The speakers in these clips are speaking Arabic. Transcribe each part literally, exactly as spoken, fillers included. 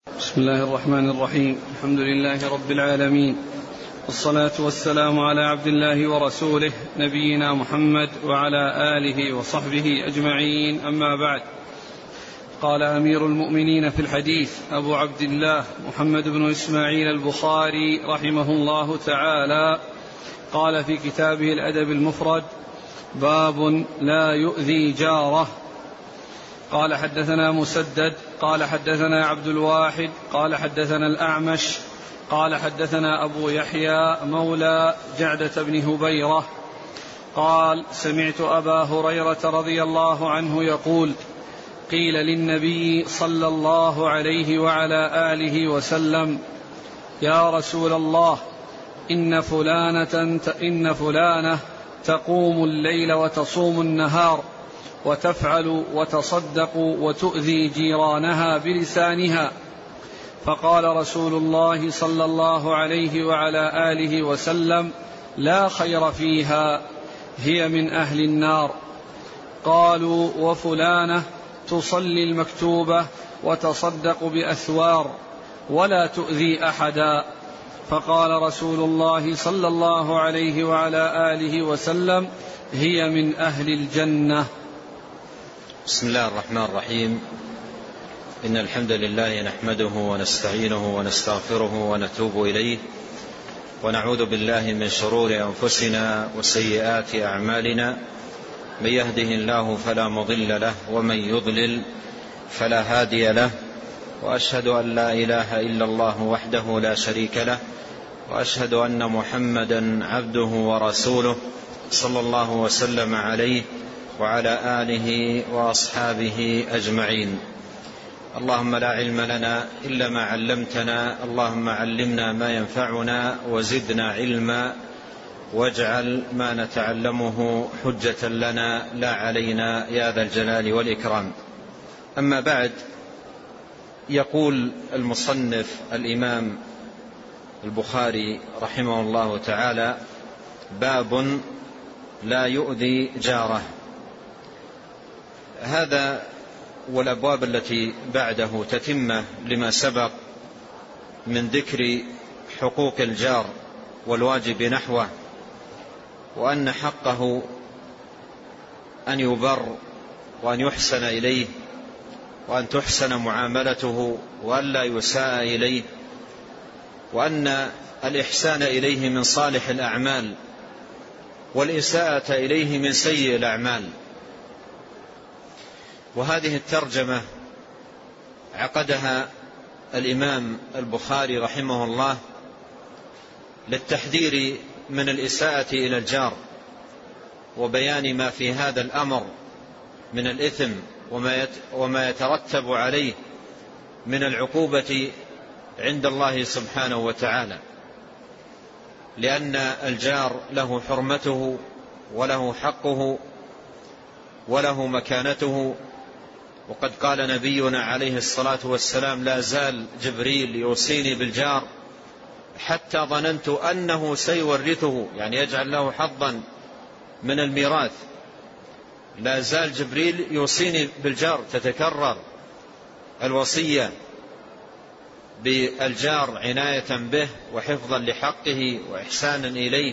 بسم الله الرحمن الرحيم. الحمد لله رب العالمين، والصلاة والسلام على عبد الله ورسوله نبينا محمد وعلى آله وصحبه أجمعين، أما بعد. قال أمير المؤمنين في الحديث أبو عبد الله محمد بن إسماعيل البخاري رحمه الله تعالى، قال في كتابه الأدب المفرد: باب لا يؤذي جاره. قال حدثنا مسدد قال حدثنا عبد الواحد قال حدثنا الأعمش قال حدثنا أبو يحيى مولى جعدة بن هبيرة قال: سمعت أبا هريرة رضي الله عنه يقول: قيل للنبي صلى الله عليه وعلى آله وسلم: يا رسول الله، إن فلانة إن فلانة تقوم الليل وتصوم النهار وتفعل وتصدق وتؤذي جيرانها بلسانها. فقال رسول الله صلى الله عليه وعلى آله وسلم: لا خير فيها، هي من أهل النار. قالوا: وفلانة تصلي المكتوبة وتصدق بأثوار ولا تؤذي أحدا. فقال رسول الله صلى الله عليه وعلى آله وسلم: هي من أهل الجنة. بسم الله الرحمن الرحيم. إن الحمد لله نحمده ونستعينه ونستغفره ونتوب إليه، ونعوذ بالله من شرور أنفسنا وسيئات أعمالنا. من يهده الله فلا مضل له، ومن يضلل فلا هادي له، وأشهد أن لا إله إلا الله وحده لا شريك له، وأشهد أن محمدا عبده ورسوله صلى الله وسلم عليه وعلى آله وأصحابه أجمعين. اللهم لا علم لنا إلا ما علمتنا، اللهم علمنا ما ينفعنا وزدنا علما، واجعل ما نتعلمه حجة لنا لا علينا يا ذا الجلال والإكرام. أما بعد، يقول المصنف الإمام البخاري رحمه الله تعالى: باب لا يؤذي جاره. هذا والأبواب التي بعده تتمة لما سبق من ذكر حقوق الجار والواجب نحوه، وأن حقه أن يبر وأن يحسن إليه وأن تحسن معاملته وأن لا يساء إليه، وأن الإحسان إليه من صالح الأعمال والإساءة إليه من سيء الأعمال. وهذه الترجمة عقدها الإمام البخاري رحمه الله للتحذير من الإساءة إلى الجار، وبيان ما في هذا الأمر من الإثم وما يترتب عليه من العقوبة عند الله سبحانه وتعالى، لأن الجار له حرمته وله حقه وله مكانته. وقد قال نبينا عليه الصلاة والسلام: لا زال جبريل يوصيني بالجار حتى ظننت أنه سيورثه، يعني يجعل له حظا من الميراث. لا زال جبريل يوصيني بالجار، تتكرر الوصية بالجار عناية به وحفظا لحقه وإحسانا إليه.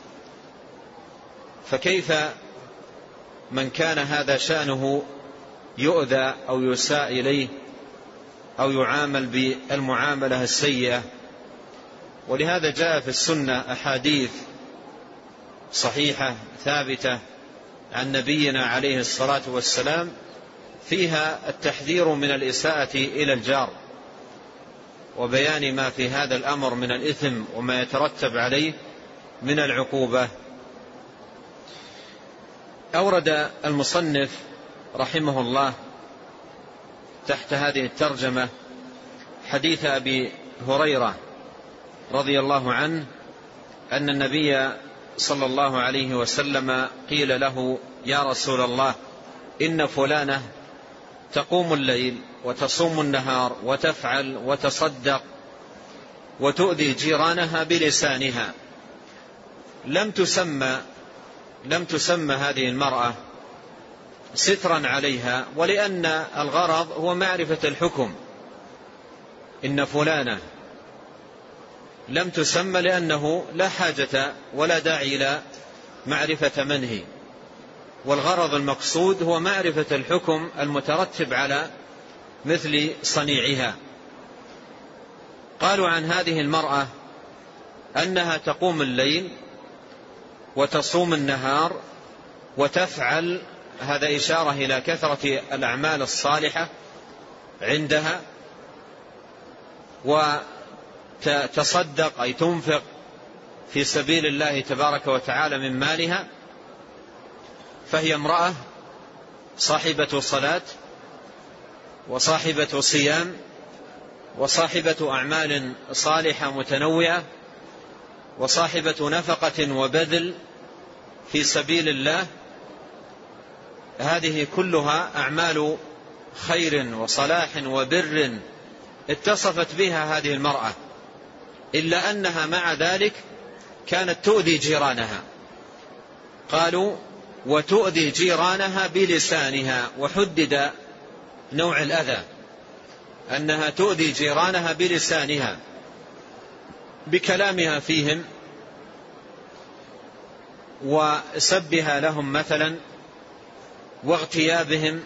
فكيف من كان هذا شأنه يؤذى أو يساء إليه أو يعامل بالمعاملة السيئة؟ ولهذا جاء في السنة أحاديث صحيحة ثابتة عن نبينا عليه الصلاة والسلام فيها التحذير من الإساءة إلى الجار، وبيان ما في هذا الأمر من الإثم وما يترتب عليه من العقوبة. أورد المصنف رحمه الله تحت هذه الترجمة حديث أبي هريرة رضي الله عنه أن النبي صلى الله عليه وسلم قيل له: يا رسول الله، إن فلانة تقوم الليل وتصوم النهار وتفعل وتصدق وتؤذي جيرانها بلسانها. لم تسمى لم تسمى هذه المرأة سترا عليها، ولأن الغرض هو معرفة الحكم، إن فلانة لم تسمى لأنه لا حاجة ولا داعي إلى معرفة من هي، والغرض المقصود هو معرفة الحكم المترتب على مثل صنيعها. قالوا عن هذه المرأة أنها تقوم الليل وتصوم النهار وتفعل، هذا إشارة إلى كثرة الأعمال الصالحة عندها، وتصدق أي تنفق في سبيل الله تبارك وتعالى من مالها، فهي امرأة صاحبة صلاة وصاحبة صيام وصاحبة أعمال صالحة متنوعة وصاحبة نفقة وبذل في سبيل الله. هذه كلها أعمال خير وصلاح وبر اتصفت بها هذه المرأة، إلا أنها مع ذلك كانت تؤذي جيرانها. قالوا وتؤذي جيرانها بلسانها، وحدد نوع الأذى أنها تؤذي جيرانها بلسانها، بكلامها فيهم وسبها لهم مثلا واغتيابهم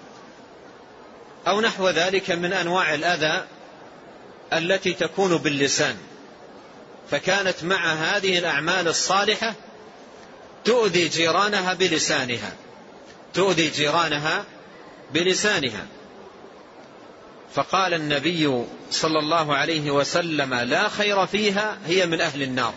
أو نحو ذلك من أنواع الأذى التي تكون باللسان. فكانت مع هذه الأعمال الصالحة تؤذي جيرانها بلسانها تؤذي جيرانها بلسانها فقال النبي صلى الله عليه وسلم لا خير فيها، هي من أهل النار.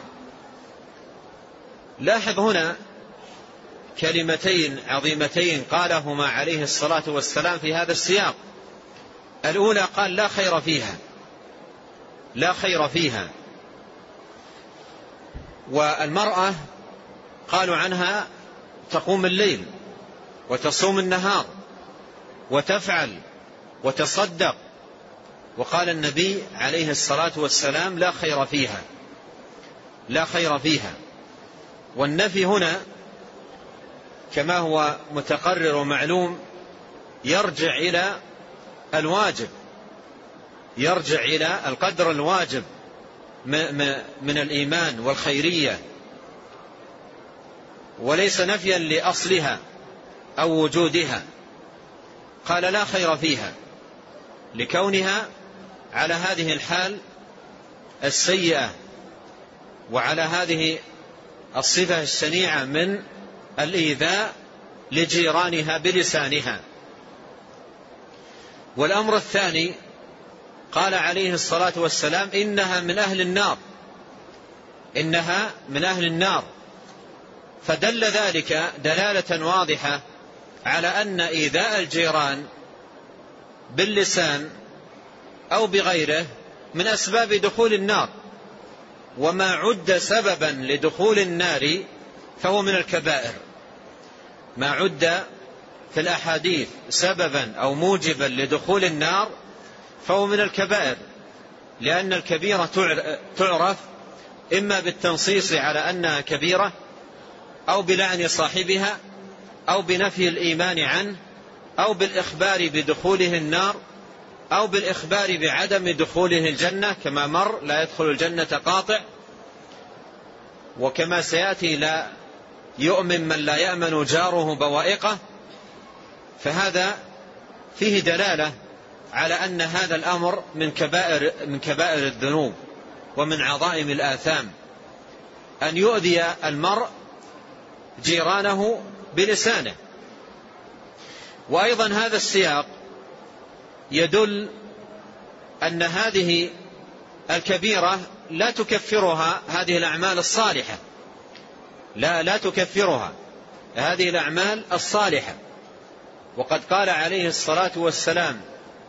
لاحظ هنا كلمتين عظيمتين قالهما عليه الصلاة والسلام في هذا السياق. الأولى قال لا خير فيها، لا خير فيها. والمرأة قالوا عنها تقوم الليل وتصوم النهار وتفعل وتصدق، وقال النبي عليه الصلاة والسلام لا خير فيها، لا خير فيها. والنفي هنا كما هو متقرر ومعلوم يرجع إلى الواجب، يرجع إلى القدر الواجب من الإيمان والخيرية، وليس نفيا لأصلها أو وجودها. قال لا خير فيها لكونها على هذه الحال السيئة وعلى هذه الصفة الشنيعة من الإيذاء لجيرانها بلسانها. والأمر الثاني قال عليه الصلاة والسلام إنها من أهل النار، إنها من أهل النار. فدل ذلك دلالة واضحة على أن إيذاء الجيران باللسان أو بغيره من أسباب دخول النار، وما عد سببا لدخول النار فهو من الكبائر. ما عد في الأحاديث سببا أو موجبا لدخول النار فهو من الكبائر، لأن الكبيرة تعرف إما بالتنصيص على أنها كبيرة أو بلعن صاحبها أو بنفي الإيمان عنه أو بالإخبار بدخوله النار أو بالإخبار بعدم دخوله الجنة، كما مر لا يدخل الجنة قاطع، وكما سيأتي لا يؤمن من لا يأمن جاره بوائقه. فهذا فيه دلالة على أن هذا الأمر من كبائر من كبائر الذنوب ومن عظائم الآثام، أن يؤذي المرء جيرانه بلسانه. وأيضا هذا السياق يدل أن هذه الكبيرة لا تكفرها هذه الأعمال الصالحة، لا لا تكفرها هذه الأعمال الصالحة. وقد قال عليه الصلاة والسلام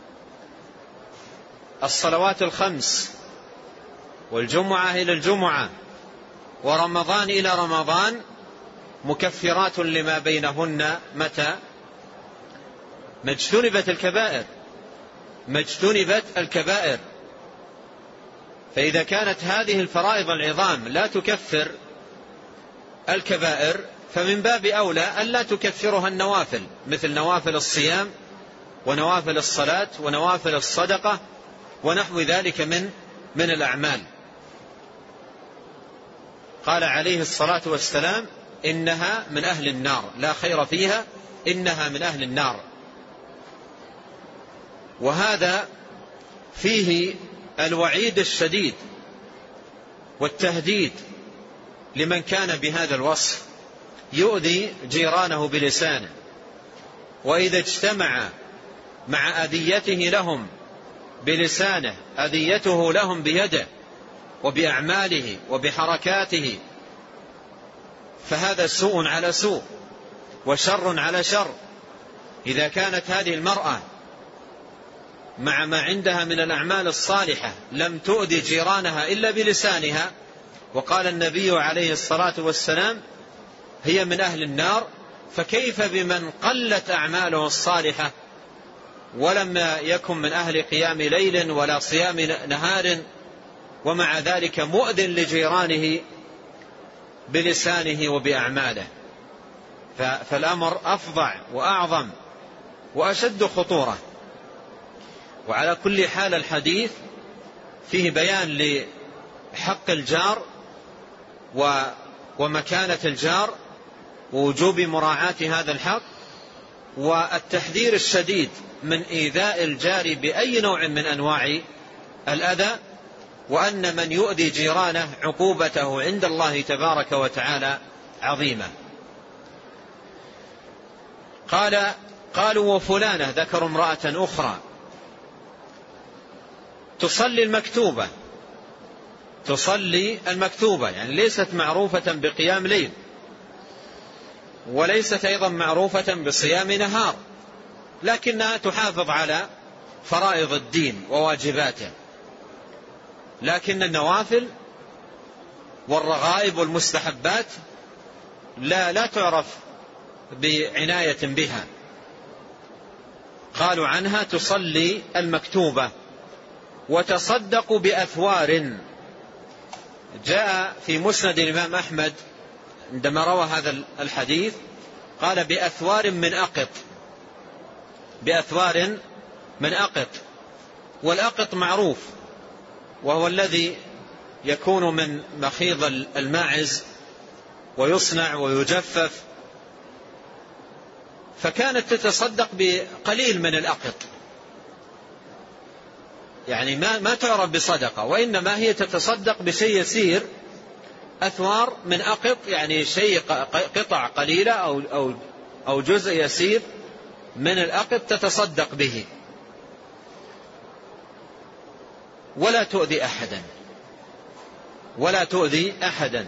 الصلوات الخمس والجمعة إلى الجمعة ورمضان إلى رمضان مكفرات لما بينهن متى؟ ما اجتنبت الكبائر، ما اجتنبت الكبائر. فإذا كانت هذه الفرائض العظام لا تكفر الكبائر فمن باب أولى ألا تكفرها النوافل، مثل نوافل الصيام ونوافل الصلاة ونوافل الصدقة ونحو ذلك من من الأعمال. قال عليه الصلاة والسلام إنها من أهل النار، لا خير فيها، إنها من أهل النار. وهذا فيه الوعيد الشديد والتهديد لمن كان بهذا الوصف يؤذي جيرانه بلسانه، وإذا اجتمع مع أذيته لهم بلسانه أذيته لهم بيده وبأعماله وبحركاته، فهذا سوء على سوء وشر على شر. إذا كانت هذه المرأة مع ما عندها من الأعمال الصالحة لم تؤذي جيرانها إلا بلسانها، وقال النبي عليه الصلاة والسلام هي من أهل النار، فكيف بمن قلت أعماله الصالحة ولم يكن من أهل قيام ليل ولا صيام نهار، ومع ذلك مؤذن لجيرانه بلسانه وبأعماله. فالأمر أفظع وأعظم وأشد خطورة. وعلى كل حال الحديث فيه بيان لحق الجار ومكانة الجار ووجوب مراعاة هذا الحق، والتحذير الشديد من إيذاء الجار بأي نوع من أنواع الأذى، وأن من يؤذي جيرانه عقوبته عند الله تبارك وتعالى عظيمة. قال قالوا وفلانة، ذكروا امرأة أخرى تصلي المكتوبة، تصلي المكتوبة يعني ليست معروفة بقيام ليل، وليست أيضا معروفة بصيام نهار، لكنها تحافظ على فرائض الدين وواجباته، لكن النوافل والرغائب والمستحبات لا لا تعرف بعناية بها. قالوا عنها تصلي المكتوبة وتصدق بأثوار. جاء في مسند الإمام أحمد عندما روى هذا الحديث قال بأثوار من أقط، بأثوار من أقط. والأقط معروف وهو الذي يكون من مخيض الماعز ويصنع ويجفف، فكانت تتصدق بقليل من الأقط، يعني ما ما تعرف بصدقة، وإنما هي تتصدق بشيء يسير. أثوار من أقط يعني شيء قطع قليلة أو أو أو جزء يسير من الأقط تتصدق به، ولا تؤذي أحدا، ولا تؤذي أحدا.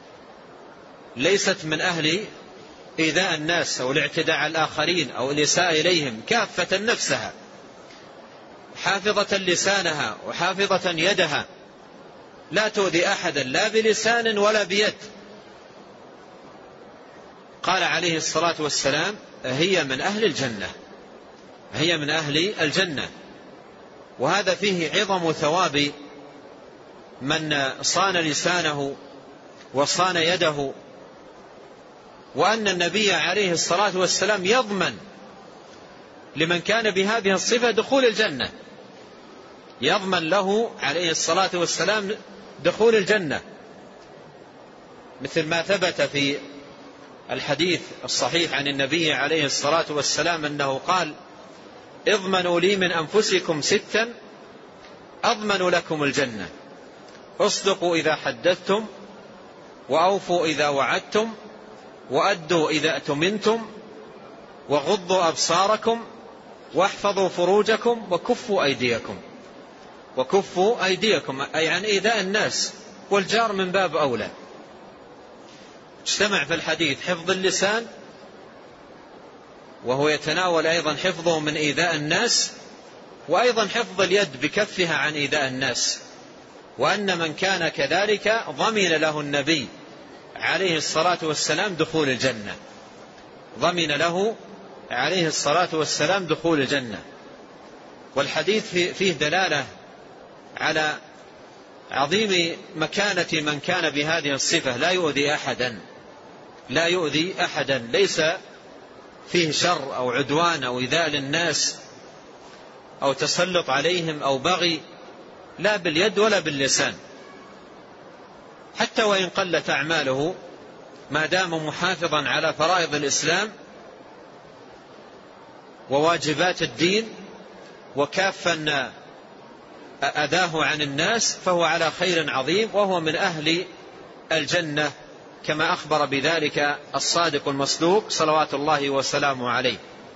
ليست من أهل إيذاء الناس أو الاعتداء على الآخرين أو الإساءة إليهم، كافة نفسها، حافظة لسانها وحافظة يدها، لا تؤذي أحدا لا بلسان ولا بيد. قال عليه الصلاة والسلام هي من أهل الجنة، هي من أهل الجنة. وهذا فيه عظم ثواب من صان لسانه وصان يده، وأن النبي عليه الصلاة والسلام يضمن لمن كان بهذه الصفة دخول الجنة، يضمن له عليه الصلاة والسلام دخول الجنة، مثل ما ثبت في الحديث الصحيح عن النبي عليه الصلاة والسلام أنه قال اضمنوا لي من أنفسكم ستا أضمن لكم الجنة: اصدقوا إذا حدثتم، وأوفوا إذا وعدتم، وأدوا إذا أتمنتم، وغضوا أبصاركم، واحفظوا فروجكم، وكفوا أيديكم. وكفوا أيديكم أي عن إيذاء الناس، والجار من باب أولى. اجتمع في الحديث حفظ اللسان، وهو يتناول أيضا حفظه من إيذاء الناس، وأيضا حفظ اليد بكفها عن إيذاء الناس، وأن من كان كذلك ضمن له النبي عليه الصلاة والسلام دخول الجنة، ضمن له عليه الصلاة والسلام دخول الجنة. والحديث فيه دلالة على عظيم مكانة من كان بهذه الصفة، لا يؤذي أحدا، لا يؤذي أحدا، ليس فيه شر أو عدوان أو إيذاء للناس أو تسلط عليهم أو بغي، لا باليد ولا باللسان، حتى وإن قلت أعماله ما دام محافظا على فرائض الإسلام وواجبات الدين وكافا أذاه عن الناس، فهو على خير عظيم وهو من أهل الجنة، كما أخبر بذلك الصادق المصدوق صلوات الله وسلامه عليه.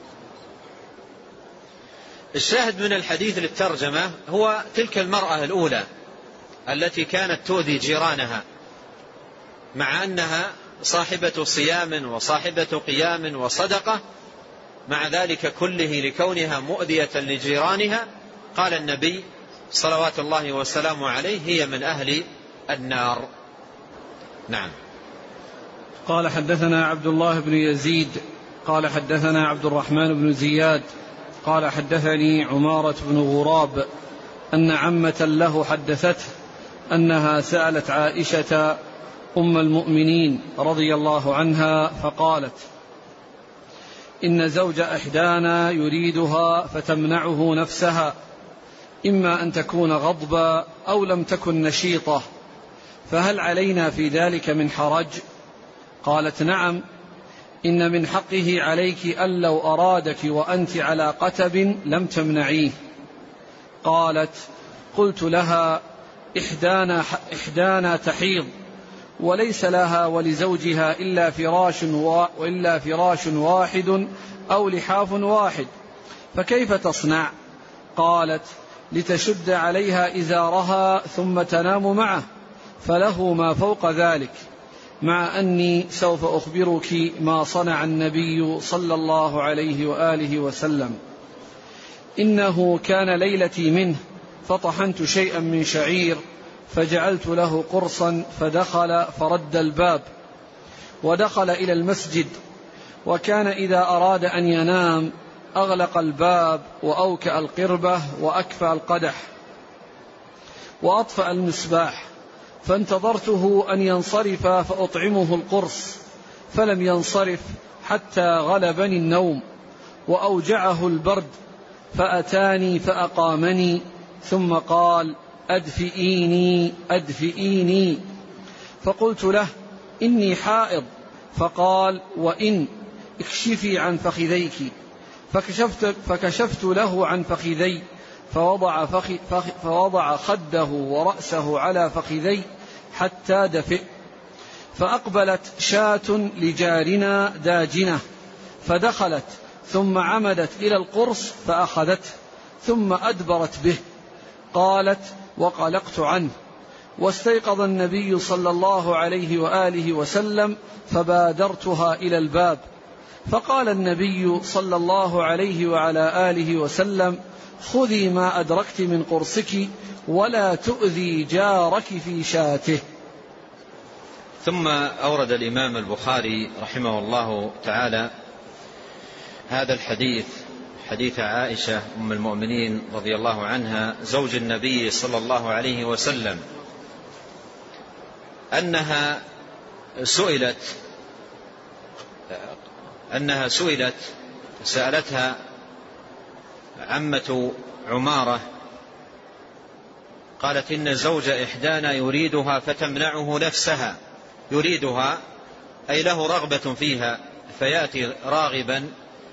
الشاهد من الحديث للترجمة هو تلك المرأة الأولى التي كانت تؤذي جيرانها، مع أنها صاحبة صيام وصاحبة قيام وصدقة، مع ذلك كله لكونها مؤذية لجيرانها قال النبي صلوات الله وسلامه عليه هي من أهل النار. نعم. قال حدثنا عبد الله بن يزيد قال حدثنا عبد الرحمن بن زياد قال حدثني عمارة بن غراب أن عمة له حدثته أنها سألت عائشة أم المؤمنين رضي الله عنها فقالت: إن زوج إحدانا يريدها فتمنعه نفسها، إما أن تكون غضبا أو لم تكن نشيطة، فهل علينا في ذلك من حرج؟ قالت: نعم، إن من حقه عليك أن لو أرادك وأنت على قتب لم تمنعيه. قالت: قلت لها: إحدانا, إحدانا تحيض وليس لها ولزوجها إلا فراش, وإلا فراش واحد أو لحاف واحد، فكيف تصنع؟ قالت: لتشد عليها إزارها ثم تنام معه، فله ما فوق ذلك، مع أني سوف أخبرك ما صنع النبي صلى الله عليه وآله وسلم. إنه كان ليلتي منه فطحنت شيئا من شعير فجعلت له قرصا، فدخل فرد الباب ودخل إلى المسجد، وكان إذا أراد أن ينام أغلق الباب وأوكأ القربة وأكفأ القدح وأطفأ المصباح، فانتظرته أن ينصرف فأطعمه القرص، فلم ينصرف حتى غلبني النوم وأوجعه البرد، فأتاني فأقامني ثم قال: أدفئيني أدفئيني. فقلت له: إني حائض. فقال: وإن اكشفي عن فخذيك. فكشفت, فكشفت له عن فخذي، فوضع, فخ فخ فوضع خده ورأسه على فخذي حتى دفئ. فأقبلت شاة لجارنا داجنة فدخلت، ثم عمدت إلى القرص فأخذته ثم أدبرت به. قالت: وقلقت عنه، واستيقظ النبي صلى الله عليه وآله وسلم فبادرتها إلى الباب، فقال النبي صلى الله عليه وعلى آله وسلم: خذي ما أدركت من قرصك ولا تؤذي جارك في شاته. ثم أورد الإمام البخاري رحمه الله تعالى هذا الحديث، حديث عائشة أم المؤمنين رضي الله عنها زوج النبي صلى الله عليه وسلم، أنها سئلت أنها سئلت سألتها عمة عمارة قالت: إن زوج إحدانا يريدها فتمنعه نفسها. يريدها أي له رغبة فيها، فيأتي راغبا،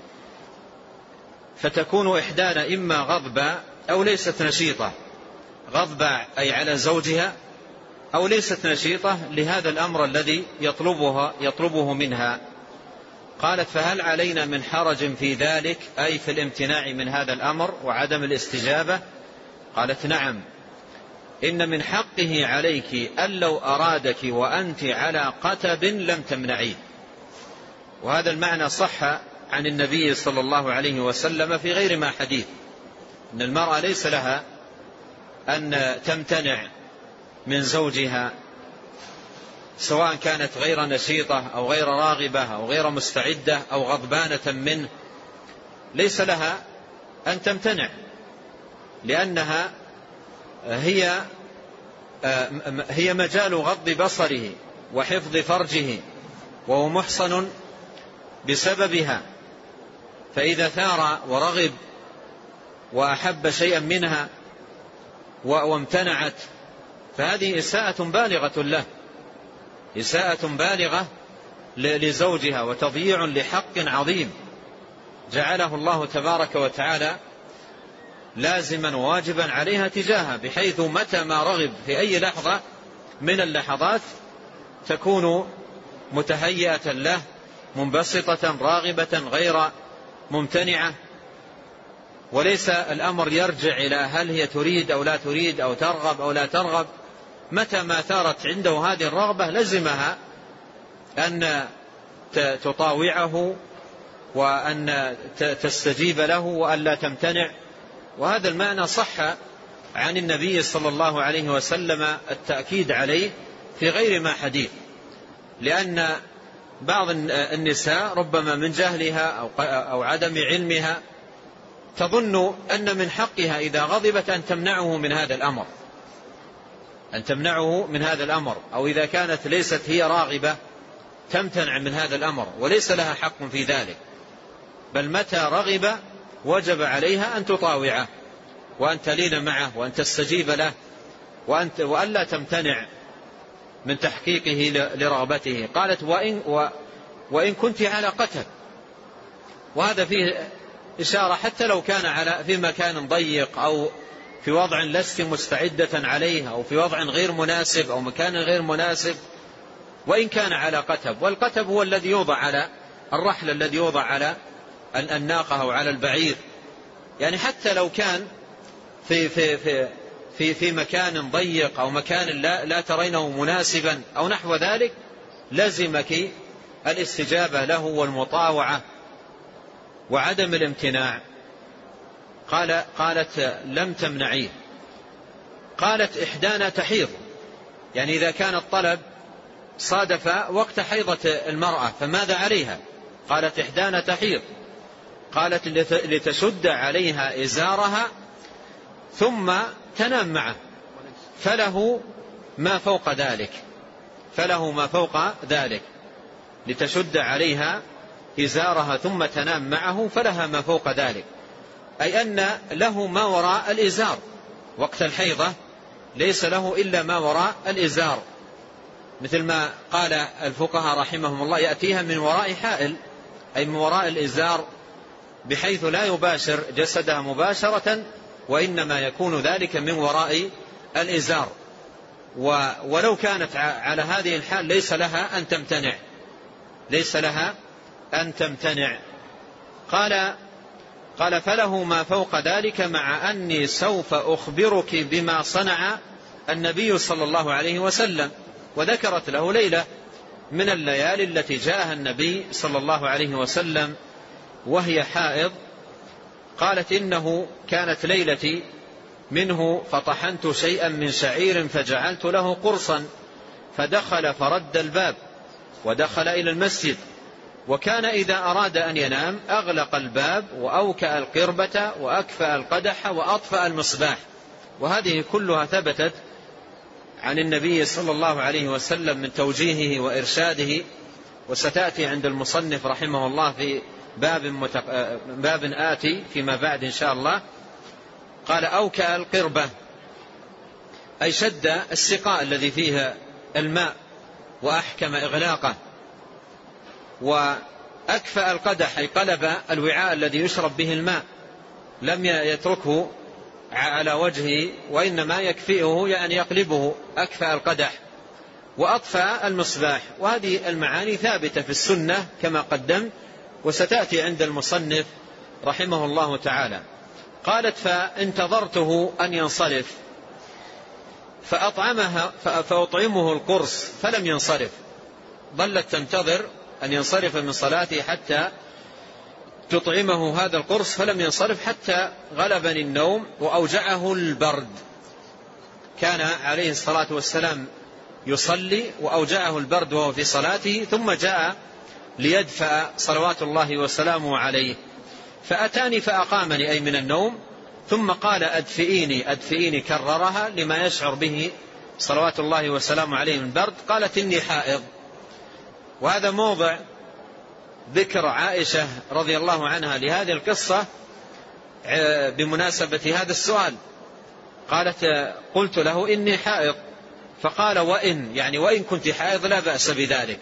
فتكون إحدانا إما غضبة أو ليست نشيطة، غضبة أي على زوجها، أو ليست نشيطة لهذا الأمر الذي يطلبها يطلبه منها. قالت: فهل علينا من حرج في ذلك، أي في الامتناع من هذا الأمر وعدم الاستجابة؟ قالت: نعم، إن من حقه عليك أن لو أرادك وأنت على قتب لم تمنعيه. وهذا المعنى صح عن النبي صلى الله عليه وسلم في غير ما حديث، أن المرأة ليس لها أن تمتنع من زوجها، سواء كانت غير نشيطة أو غير راغبة أو غير مستعدة أو غضبانة منه، ليس لها أن تمتنع، لأنها هي هي مجال غض بصره وحفظ فرجه، وهو محصن بسببها، فإذا ثار ورغب وأحب شيئا منها وامتنعت، فهذه إساءة بالغة له، إساءة بالغة لزوجها، وتضييع لحق عظيم جعله الله تبارك وتعالى لازما واجبا عليها تجاهها، بحيث متى ما رغب في أي لحظة من اللحظات تكون متهيئة له، منبسطة راغبة غير ممتنعة، وليس الأمر يرجع إلى هل هي تريد أو لا تريد أو ترغب أو لا ترغب. متى ما ثارت عنده هذه الرغبة لزمها أن تطاوعه وأن تستجيب له وأن لا تمتنع. وهذا المعنى صح عن النبي صلى الله عليه وسلم التأكيد عليه في غير ما حديث، لأن بعض النساء ربما من جهلها أو عدم علمها تظن أن من حقها إذا غضبت أن تمنعه من هذا الأمر أن تمنعه من هذا الأمر أو إذا كانت ليست هي راغبة تمتنع من هذا الأمر، وليس لها حق في ذلك، بل متى رغب وجب عليها أن تطاوعه وأن تلين معه وأن تستجيب له وأن لا تمتنع من تحقيقه لرغبته. قالت وإن, وإن كنت على قتل، وهذا فيه إشارة حتى لو كان على في مكان ضيق أو في وضع لست مستعدة عليه أو في وضع غير مناسب أو مكان غير مناسب، وإن كان على قتب، والقتب هو الذي يوضع على الرحل الذي يوضع على الناقة أو على البعير، يعني حتى لو كان في في في في في مكان ضيق أو مكان لا لا ترينه مناسبا أو نحو ذلك، لزمك الاستجابة له والمطاوعة وعدم الامتناع. قال قالت لم تمنعيه. قالت إحدانا تحيض، يعني إذا كان الطلب صادف وقت حيضة المرأة فماذا عليها؟ قالت إحدانا تحيض. قالت لتشد عليها إزارها ثم تنام معه، فله ما فوق ذلك فله ما فوق ذلك لتشد عليها إزارها ثم تنام معه فلها ما فوق ذلك، أي أن له ما وراء الإزار وقت الحيضة، ليس له إلا ما وراء الإزار، مثل ما قال الفقهاء رحمهم الله يأتيها من وراء حائل، أي من وراء الإزار، بحيث لا يباشر جسدها مباشرة، وإنما يكون ذلك من وراء الإزار. ولو كانت على هذه الحال ليس لها أن تمتنع ليس لها أن تمتنع. قال قال فله ما فوق ذلك، مع أني سوف أخبرك بما صنع النبي صلى الله عليه وسلم. وذكرت له ليلة من الليالي التي جاءها النبي صلى الله عليه وسلم وهي حائض. قالت إنه كانت ليلتي منه فطحنت شيئا من شعير فجعلت له قرصا، فدخل فرد الباب ودخل إلى المسجد، وكان إذا أراد أن ينام أغلق الباب وأوكأ القربة وأكفأ القدح وأطفأ المصباح. وهذه كلها ثبتت عن النبي صلى الله عليه وسلم من توجيهه وإرشاده، وستأتي عند المصنف رحمه الله في باب, متق... باب آتي فيما بعد إن شاء الله. قال أوكأ القربة أي شد السقاء الذي فيها الماء وأحكم إغلاقه، وأكفأ القدح أي قلب الوعاء الذي يشرب به الماء، لم يتركه على وجهه وإنما يكفئه يعني يقلبه، أكفأ القدح، وأطفأ المصباح. وهذه المعاني ثابتة في السنة كما قدم، وستأتي عند المصنف رحمه الله تعالى. قالت فانتظرته أن ينصرف فأطعمها فأطعمه القرص فلم ينصرف، ظلت تنتظر أن ينصرف من صلاته حتى تطعمه هذا القرص فلم ينصرف، حتى غلبني النوم وأوجعه البرد. كان عليه الصلاة والسلام يصلي وأوجعه البرد وهو في صلاته، ثم جاء ليدفع صلوات الله وسلامه عليه، فأتاني فأقامني أي من النوم، ثم قال أدفئيني أدفئيني، كررها لما يشعر به صلوات الله وسلامه عليه من برد. قالت إني حائض. وهذا موضع ذكر عائشة رضي الله عنها لهذه القصة بمناسبة هذا السؤال. قالت قلت له إني حائض، فقال وإن يعني وإن كنت حائض لا بأس بذلك،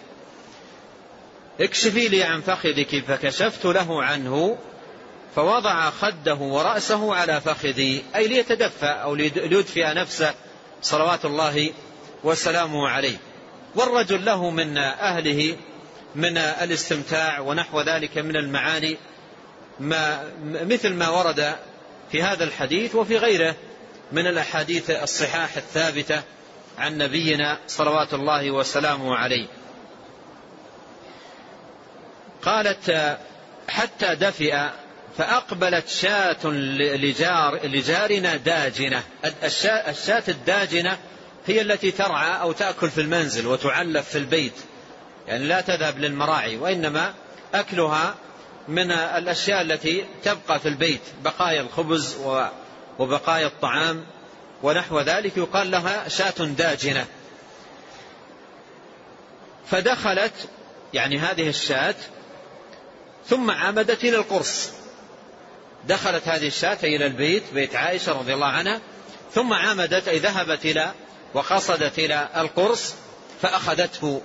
اكشفي لي عن فخذك، فكشفت له عنه فوضع خده ورأسه على فخذي، أي ليتدفى أو ليدفئ نفسه صلوات الله وسلامه عليه. والرجل له من أهله من الاستمتاع ونحو ذلك من المعاني ما مثل ما ورد في هذا الحديث وفي غيره من الأحاديث الصحاح الثابتة عن نبينا صلوات الله وسلامه عليه. قالت حتى دفئ فأقبلت شاة لجار لجارنا داجنة. الشاة الداجنة هي التي ترعى أو تأكل في المنزل وتعلف في البيت، يعني لا تذهب للمراعي، وإنما أكلها من الأشياء التي تبقى في البيت، بقايا الخبز وبقايا الطعام ونحو ذلك، يقال لها شاة داجنة. فدخلت يعني هذه الشاة ثم عمدت إلى القرص، دخلت هذه الشاة إلى البيت، بيت عائشة رضي الله عنها، ثم عمدت أي ذهبت إلى وقصدت إلى القرص فأخذته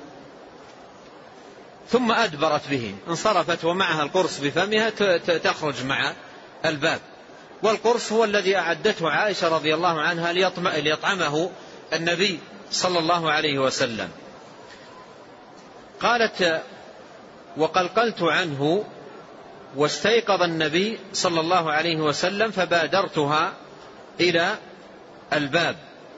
ثم أدبرت به، انصرفت ومعها القرص بفمها تخرج مع الباب. والقرص هو الذي أعدته عائشة رضي الله عنها ليطعمه النبي صلى الله عليه وسلم. قالت وقلقلت عنه واستيقظ النبي صلى الله عليه وسلم فبادرتها إلى الباب،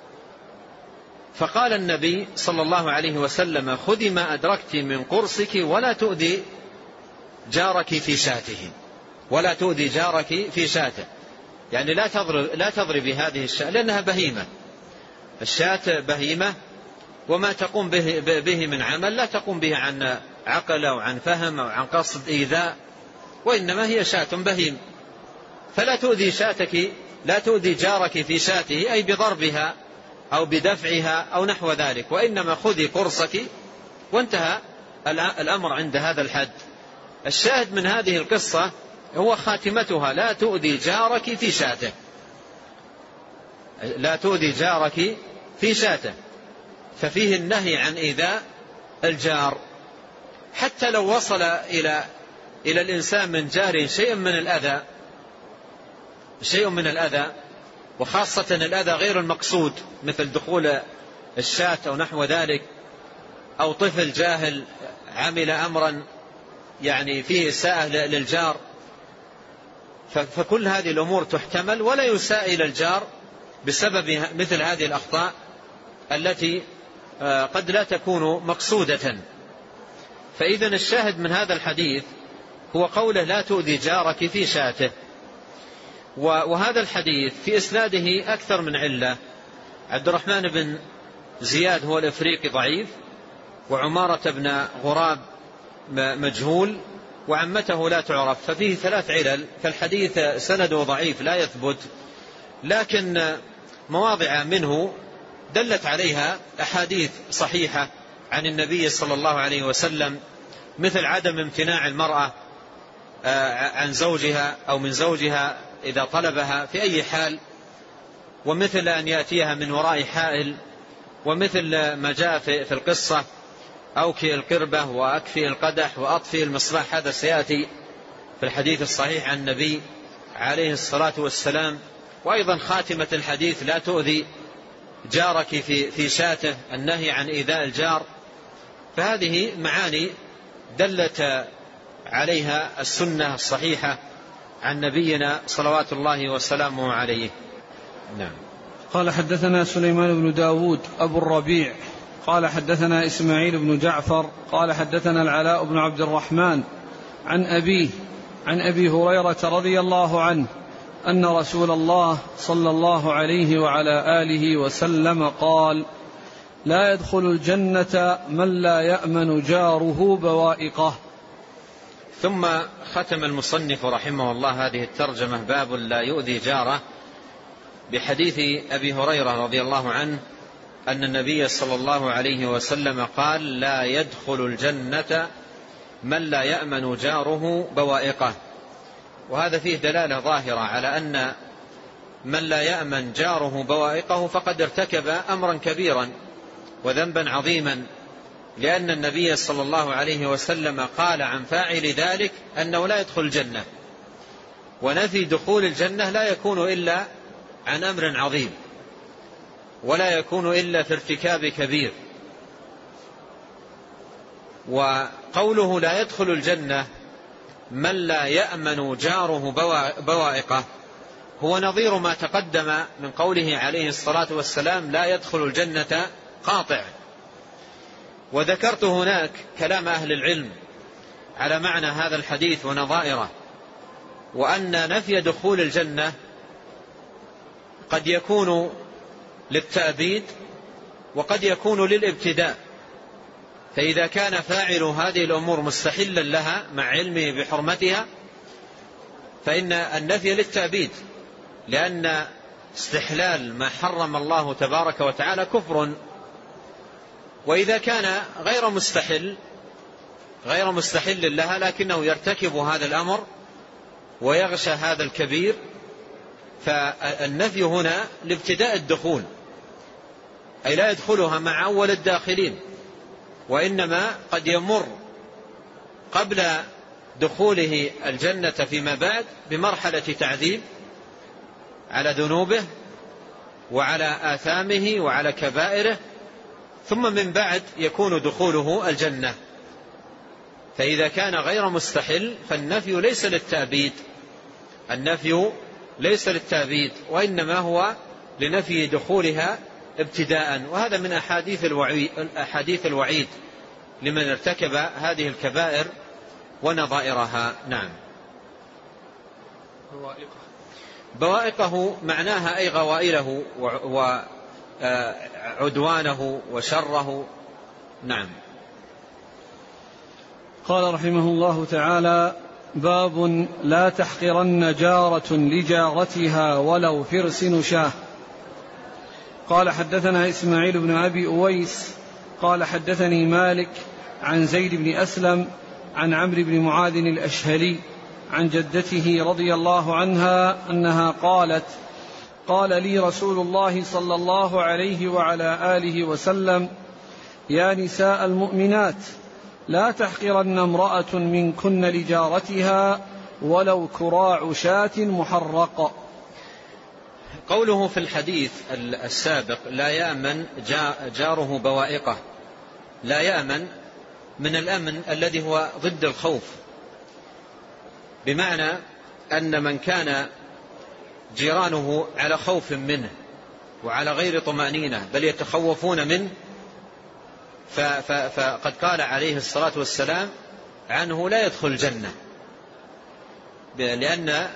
فقال النبي صلى الله عليه وسلم خذي ما أدركت من قرصك ولا تؤذي جارك في شاته، ولا تؤذي جارك في شاته، يعني لا تضرب لا تضربي هذه الشاة لأنها بهيمة، الشاة بهيمة وما تقوم به, به من عمل لا تقوم به عن عقل أو عن فهم أو عن قصد إيذاء، وإنما هي شاة بهيم، فلا تؤذي شاتك لا تؤذي جارك في شاته أي بضربها أو بدفعها أو نحو ذلك، وإنما خذي قرصك، وانتهى الأمر عند هذا الحد. الشاهد من هذه القصة هو خاتمتها لا تؤذي جارك في شاته، لا تؤذي جارك في شاته، ففيه النهي عن إيذاء الجار، حتى لو وصل إلى إلى الإنسان من جاره شيء من الأذى شيء من الأذى وخاصة الأذى غير المقصود مثل دخول الشاة أو نحو ذلك، أو طفل جاهل عمل أمرا يعني فيه إساءة للجار، فكل هذه الأمور تحتمل ولا يساء إلى الجار بسبب مثل هذه الأخطاء التي قد لا تكون مقصودة. فإذن الشاهد من هذا الحديث هو قوله لا تؤذي جارك في شاته. وهذا الحديث في إسناده أكثر من علة، عبد الرحمن بن زياد هو الإفريقي ضعيف، وعمارة بن غراب مجهول، وعمته لا تعرف، ففيه ثلاث علل، فالحديث سنده ضعيف لا يثبت، لكن مواضع منه دلت عليها أحاديث صحيحة عن النبي صلى الله عليه وسلم، مثل عدم امتناع المرأة عن زوجها أو من زوجها إذا طلبها في أي حال، ومثل أن يأتيها من وراء حائل، ومثل ما جاء في القصة أوكي القربة وأكفي القدح وأطفي المصباح، هذا سيأتي في الحديث الصحيح عن النبي عليه الصلاة والسلام. وأيضا خاتمة الحديث لا تؤذي جارك في في شاته، النهي عن إيذاء الجار، فهذه معاني دلت عليها السنة الصحيحة عن نبينا صلوات الله وسلامه عليه. نعم. قال حدثنا سليمان بن داود أبو الربيع قال حدثنا إسماعيل بن جعفر قال حدثنا العلاء بن عبد الرحمن عن أبيه عن أبي هريرة رضي الله عنه أن رسول الله صلى الله عليه وعلى آله وسلم قال لا يدخل الجنة من لا يأمن جاره بوائقه. ثم ختم المصنف رحمه الله هذه الترجمة باب لا يؤذي جاره بحديث أبي هريرة رضي الله عنه أن النبي صلى الله عليه وسلم قال لا يدخل الجنة من لا يأمن جاره بوائقه. وهذا فيه دلالة ظاهرة على أن من لا يأمن جاره بوائقه فقد ارتكب أمرا كبيرا وذنبا عظيما، لأن النبي صلى الله عليه وسلم قال عن فاعل ذلك أنه لا يدخل الجنة، ونفي دخول الجنة لا يكون إلا عن أمر عظيم، ولا يكون إلا في ارتكاب كبير. وقوله لا يدخل الجنة من لا يأمن جاره بوائقه هو نظير ما تقدم من قوله عليه الصلاة والسلام لا يدخل الجنة قاطع. وذكرت هناك كلام أهل العلم على معنى هذا الحديث ونظائره، وأن نفي دخول الجنة قد يكون للتأبيد وقد يكون للابتداء، فإذا كان فاعل هذه الأمور مستحلا لها مع علمه بحرمتها فإن النفي للتأبيد، لأن استحلال ما حرم الله تبارك وتعالى كفر. وإذا كان غير مستحل غير مستحل لها لكنه يرتكب هذا الأمر ويغشى هذا الكبير، فالنفي هنا لابتداء الدخول، أي لا يدخلها مع أول الداخلين، وإنما قد يمر قبل دخوله الجنة فيما بعد بمرحلة تعذيب على ذنوبه وعلى آثامه وعلى كبائره، ثم من بعد يكون دخوله الجنة. فإذا كان غير مستحل فالنفي ليس للتأبيد، النفي ليس للتأبيد وإنما هو لنفي دخولها ابتداء. وهذا من أحاديث الوعيد, أحاديث الوعيد لمن ارتكب هذه الكبائر ونظائرها. نعم. بوائقه بوائقه معناها أي غوائله وعدوانه وشره. نعم. قال رحمه الله تعالى: باب لا تحقرن جارة لجارتها ولو فرس نشاه. قال حدثنا إسماعيل بن أبي أويس قال حدثني مالك عن زيد بن أسلم عن عمرو بن معاذ الأشهلي عن جدته رضي الله عنها أنها قالت: قال لي رسول الله صلى الله عليه وعلى آله وسلم: يا نساء المؤمنات لا تحقرن امرأة منكن لجارتها ولو كراع شاة محرق. قوله في الحديث السابق لا يأمن جاره بوائقه، لا يأمن من الأمن الذي هو ضد الخوف، بمعنى أن من كان جيرانه على خوف منه وعلى غير طمأنينة بل يتخوفون منه، فقد قال عليه الصلاة والسلام عنه لا يدخل الجنة، لأن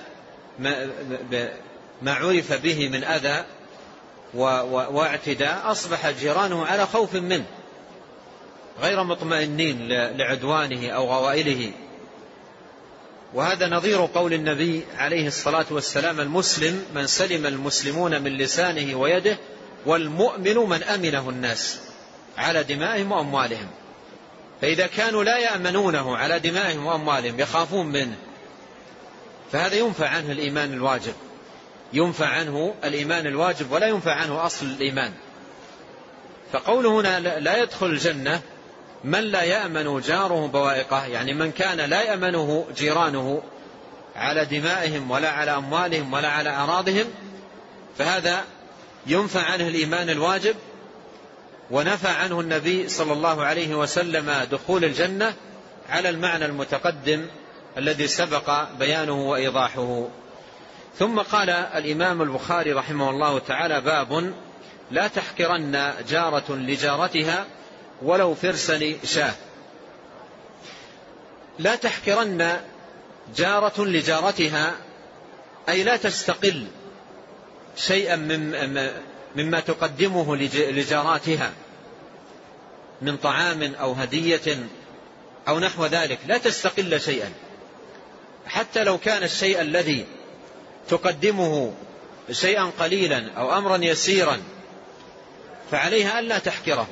ما عرف به من أذى واعتداء أصبح جيرانه على خوف منه غير مطمئنين لعدوانه أو غوائله. وهذا نظير قول النبي عليه الصلاة والسلام: المسلم من سلم المسلمون من لسانه ويده، والمؤمن من أمنه الناس على دمائهم وأموالهم. فإذا كانوا لا يأمنونه على دمائهم وأموالهم يخافون منه فهذا ينفع عنه الإيمان الواجب، ينفع عنه الإيمان الواجب ولا ينفع عنه أصل الإيمان. فقوله هنا لا يدخل الجنة من لا يأمن جاره بوائقه، يعني من كان لا يأمنه جيرانه على دمائهم ولا على أموالهم ولا على أراضهم، فهذا ينفع عنه الإيمان الواجب، ونفى عنه النبي صلى الله عليه وسلم دخول الجنة على المعنى المتقدم الذي سبق بيانه وإيضاحه. ثم قال الإمام البخاري رحمه الله تعالى: باب لا تحقرن جارة لجارتها ولو فرس شاه. لا تحقرن جارة لجارتها أي لا تستقل شيئا مما تقدمه لجاراتها من طعام أو هدية أو نحو ذلك، لا تستقل شيئا حتى لو كان الشيء الذي تقدمه شيئا قليلا أو أمرا يسيرا، فعليها ألا تحقره،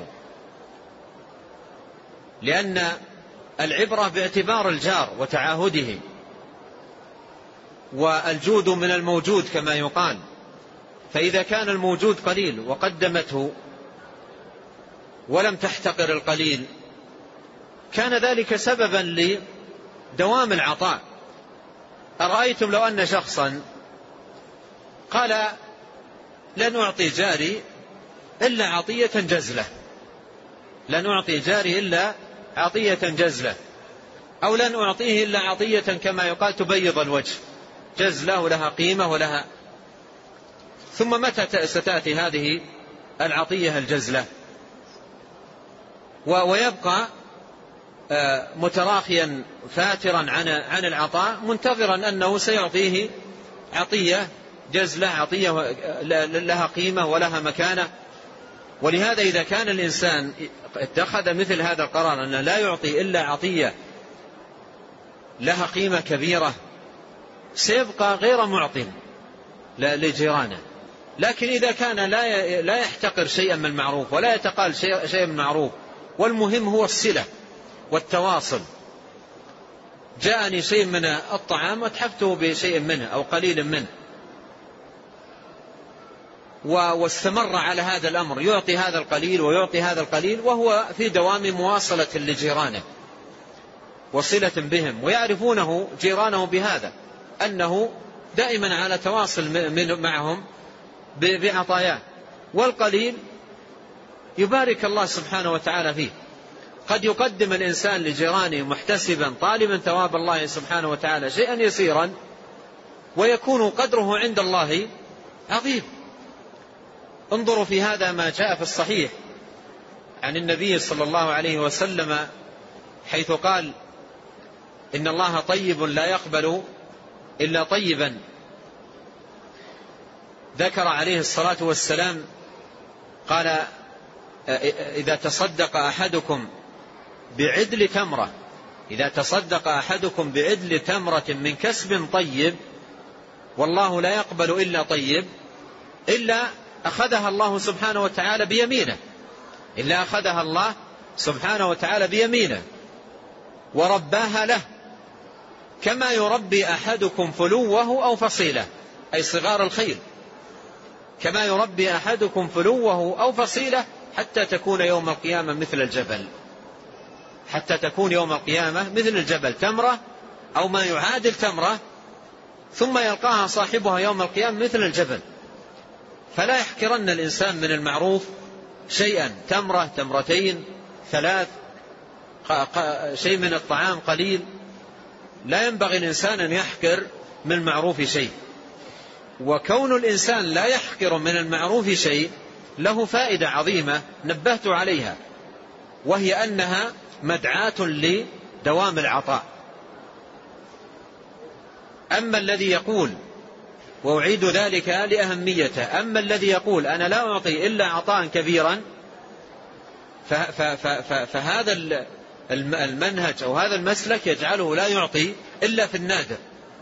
لأن العبرة باعتبار الجار وتعاهده، والجود من الموجود كما يقال، فإذا كان الموجود قليل وقدمته ولم تحتقر القليل كان ذلك سببا لدوام العطاء. أرأيتم لو أن شخصا قال لن أعطي جاري إلا عطية جزلة، لن أعطي جاري إلا عطية جزلة، أو لن أعطيه إلا عطية كما يقال تبيض الوجه، جزلة ولها قيمة ولها. ثم متى ستأتي هذه العطية الجزلة؟ ويبقى متراخيا فاترا عن العطاء منتظرا أنه سيعطيه عطية جزلة، عطية لها قيمة ولها مكانة. ولهذا إذا كان الإنسان اتخذ مثل هذا القرار أنه لا يعطي إلا عطية لها قيمة كبيرة سيبقى غير معطٍ لجيرانه. لكن إذا كان لا يحتقر شيئا من المعروف ولا يتقال شيئا من المعروف، والمهم هو الصلة والتواصل، جاءني شيء من الطعام واتحفته بشيء منه أو قليل منه، واستمر على هذا الأمر، يعطي هذا القليل ويعطي هذا القليل وهو في دوام مواصلة لجيرانه وصلة بهم، ويعرفونه جيرانه بهذا أنه دائما على تواصل معهم بعطاياه. والقليل يبارك الله سبحانه وتعالى فيه. قد يقدم الإنسان لجيرانه محتسبا طالبا ثواب الله سبحانه وتعالى شيئا يسيرا ويكون قدره عند الله عظيم. انظروا في هذا ما جاء في الصحيح عن النبي صلى الله عليه وسلم حيث قال إن الله طيب لا يقبل إلا طيبا. ذكر عليه الصلاة والسلام قال إذا تصدق أحدكم بعدل تمرة إذا تصدق أحدكم بعدل تمرة من كسب طيب والله لا يقبل إلا طيب إلا أخذها الله سبحانه وتعالى بيمينه إلا أخذها الله سبحانه وتعالى بيمينه ورباها له كما يربي أحدكم فلوه أو فصيله، أي صغار الخيل، كما يربي أحدكم فلوه أو فصيله حتى تكون يوم القيامة مثل الجبل حتى تكون يوم القيامة مثل الجبل، تمرة أو ما يعادل تمرة، ثم يلقاها صاحبها يوم القيامة مثل الجبل. فلا يحقرن الإنسان من المعروف شيئا، تمرة تمرتين ثلاث، شيء من الطعام قليل، لا ينبغي الإنسان أن يحقر من المعروف شيء. وكون الإنسان لا يحقر من المعروف شيء له فائدة عظيمة نبهت عليها، وهي أنها مدعاة لدوام العطاء. أما الذي يقول، وأعيد ذلك لأهميته، أما الذي يقول أنا لا أعطي إلا عطاء كبيرا فهذا المنهج أو هذا المسلك يجعله لا يعطي إلا في النادر،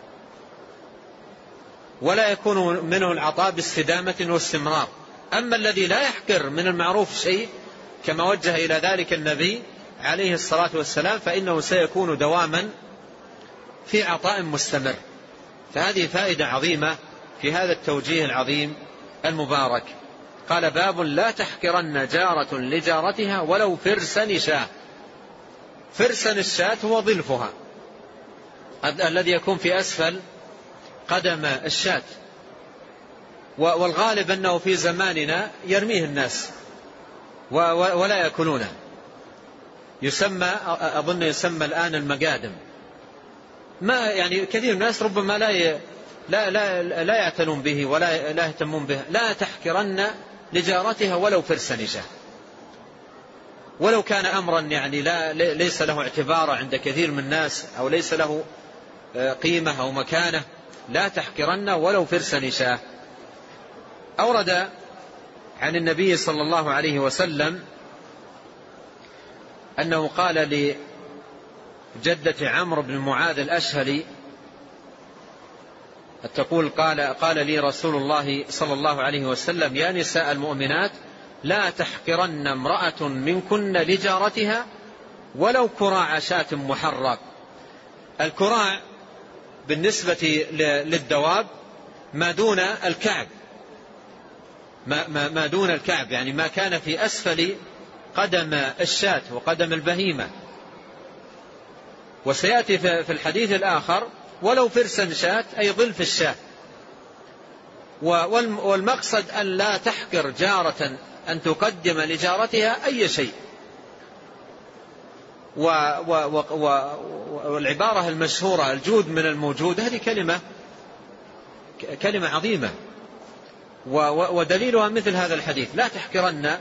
ولا يكون منه العطاء باستدامة واستمرار. أما الذي لا يحقر من المعروف شيء كما وجه إلى ذلك النبي عليه الصلاة والسلام فإنه سيكون دواما في عطاء مستمر. فهذه فائدة عظيمة في هذا التوجيه العظيم المبارك. قال باب لا تحقرن جارة لجارتها ولو فرسن شاة. فرسن الشاة هو ظلفها الذي يكون في أسفل قدم الشاة، والغالب أنه في زماننا يرميه الناس ولا يأكلونه، يسمى أظن يسمى الآن المقادم. ما يعني كثير من الناس ربما لا ي... لا لا لا يعتنون به ولا لا يهتمون به. لا تحقرن لجارتها ولو فرسن شاة، ولو كان أمرا يعني لا ليس له اعتبار عند كثير من الناس أو ليس له قيمة أو مكانة، لا تحقرن ولو فرسن شاة. أورد عن النبي صلى الله عليه وسلم أنه قال لجدة عمرو بن معاذ الأشهلي تقول قال قال لي رسول الله صلى الله عليه وسلم يا نساء المؤمنات لا تحقرن امرأة منكن لجارتها ولو كراع شاة محرق. الكراع بالنسبة للدواب ما دون الكعب، ما, ما, ما دون الكعب، يعني ما كان في أسفل قدم الشاة وقدم البهيمة. وسيأتي في الحديث الآخر ولو فرسا شاة أي ظلف الشاة. والمقصد أن لا تحقر جارة، أن تقدم لجارتها أي شيء. والعبارة المشهورة الجود من الموجود هذه كلمة كلمة عظيمة، ودليلها مثل هذا الحديث: لا تحقرن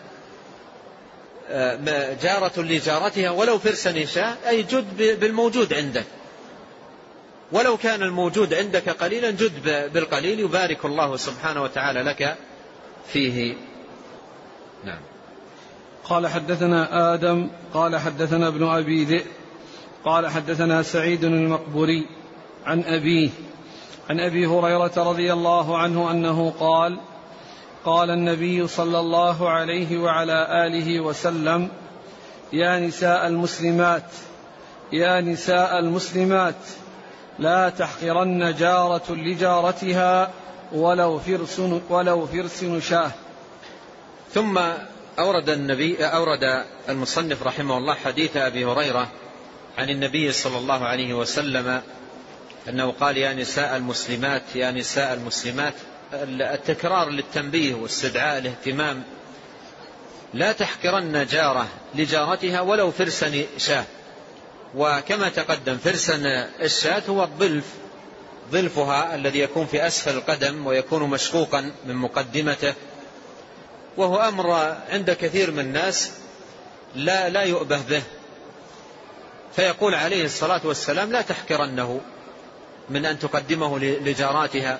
جارة لجارتها ولو فرسا شاة، أي جد بالموجود عندك، ولو كان الموجود عندك قليلا جد بالقليل، يبارك الله سبحانه وتعالى لك فيه. نعم. قال حدثنا آدم قال حدثنا ابن أبي ذئب قال حدثنا سعيد المقبري عن أبيه عن أبي هريرة رضي الله عنه أنه قال: قال النبي صلى الله عليه وعلى آله وسلم: يا نساء المسلمات يا نساء المسلمات لا تحقرن جارة لجارتها ولو فرس ولو فرس شاه. ثم أورد النبي أورد المصنف رحمه الله حديث أبي هريرة عن النبي صلى الله عليه وسلم أنه قال: يا نساء المسلمات يا نساء المسلمات، التكرار للتنبيه واستدعاء الاهتمام. لا تحقرن جارة لجارتها ولو فرسا شاه. وكما تقدم فرسا الشاة هو الظلف، ظلفها الذي يكون في أسفل القدم ويكون مشقوقا من مقدمته، وهو أمر عند كثير من الناس لا, لا يؤبه به، فيقول عليه الصلاة والسلام: لا تحقرنه من أن تقدمه لجاراتها.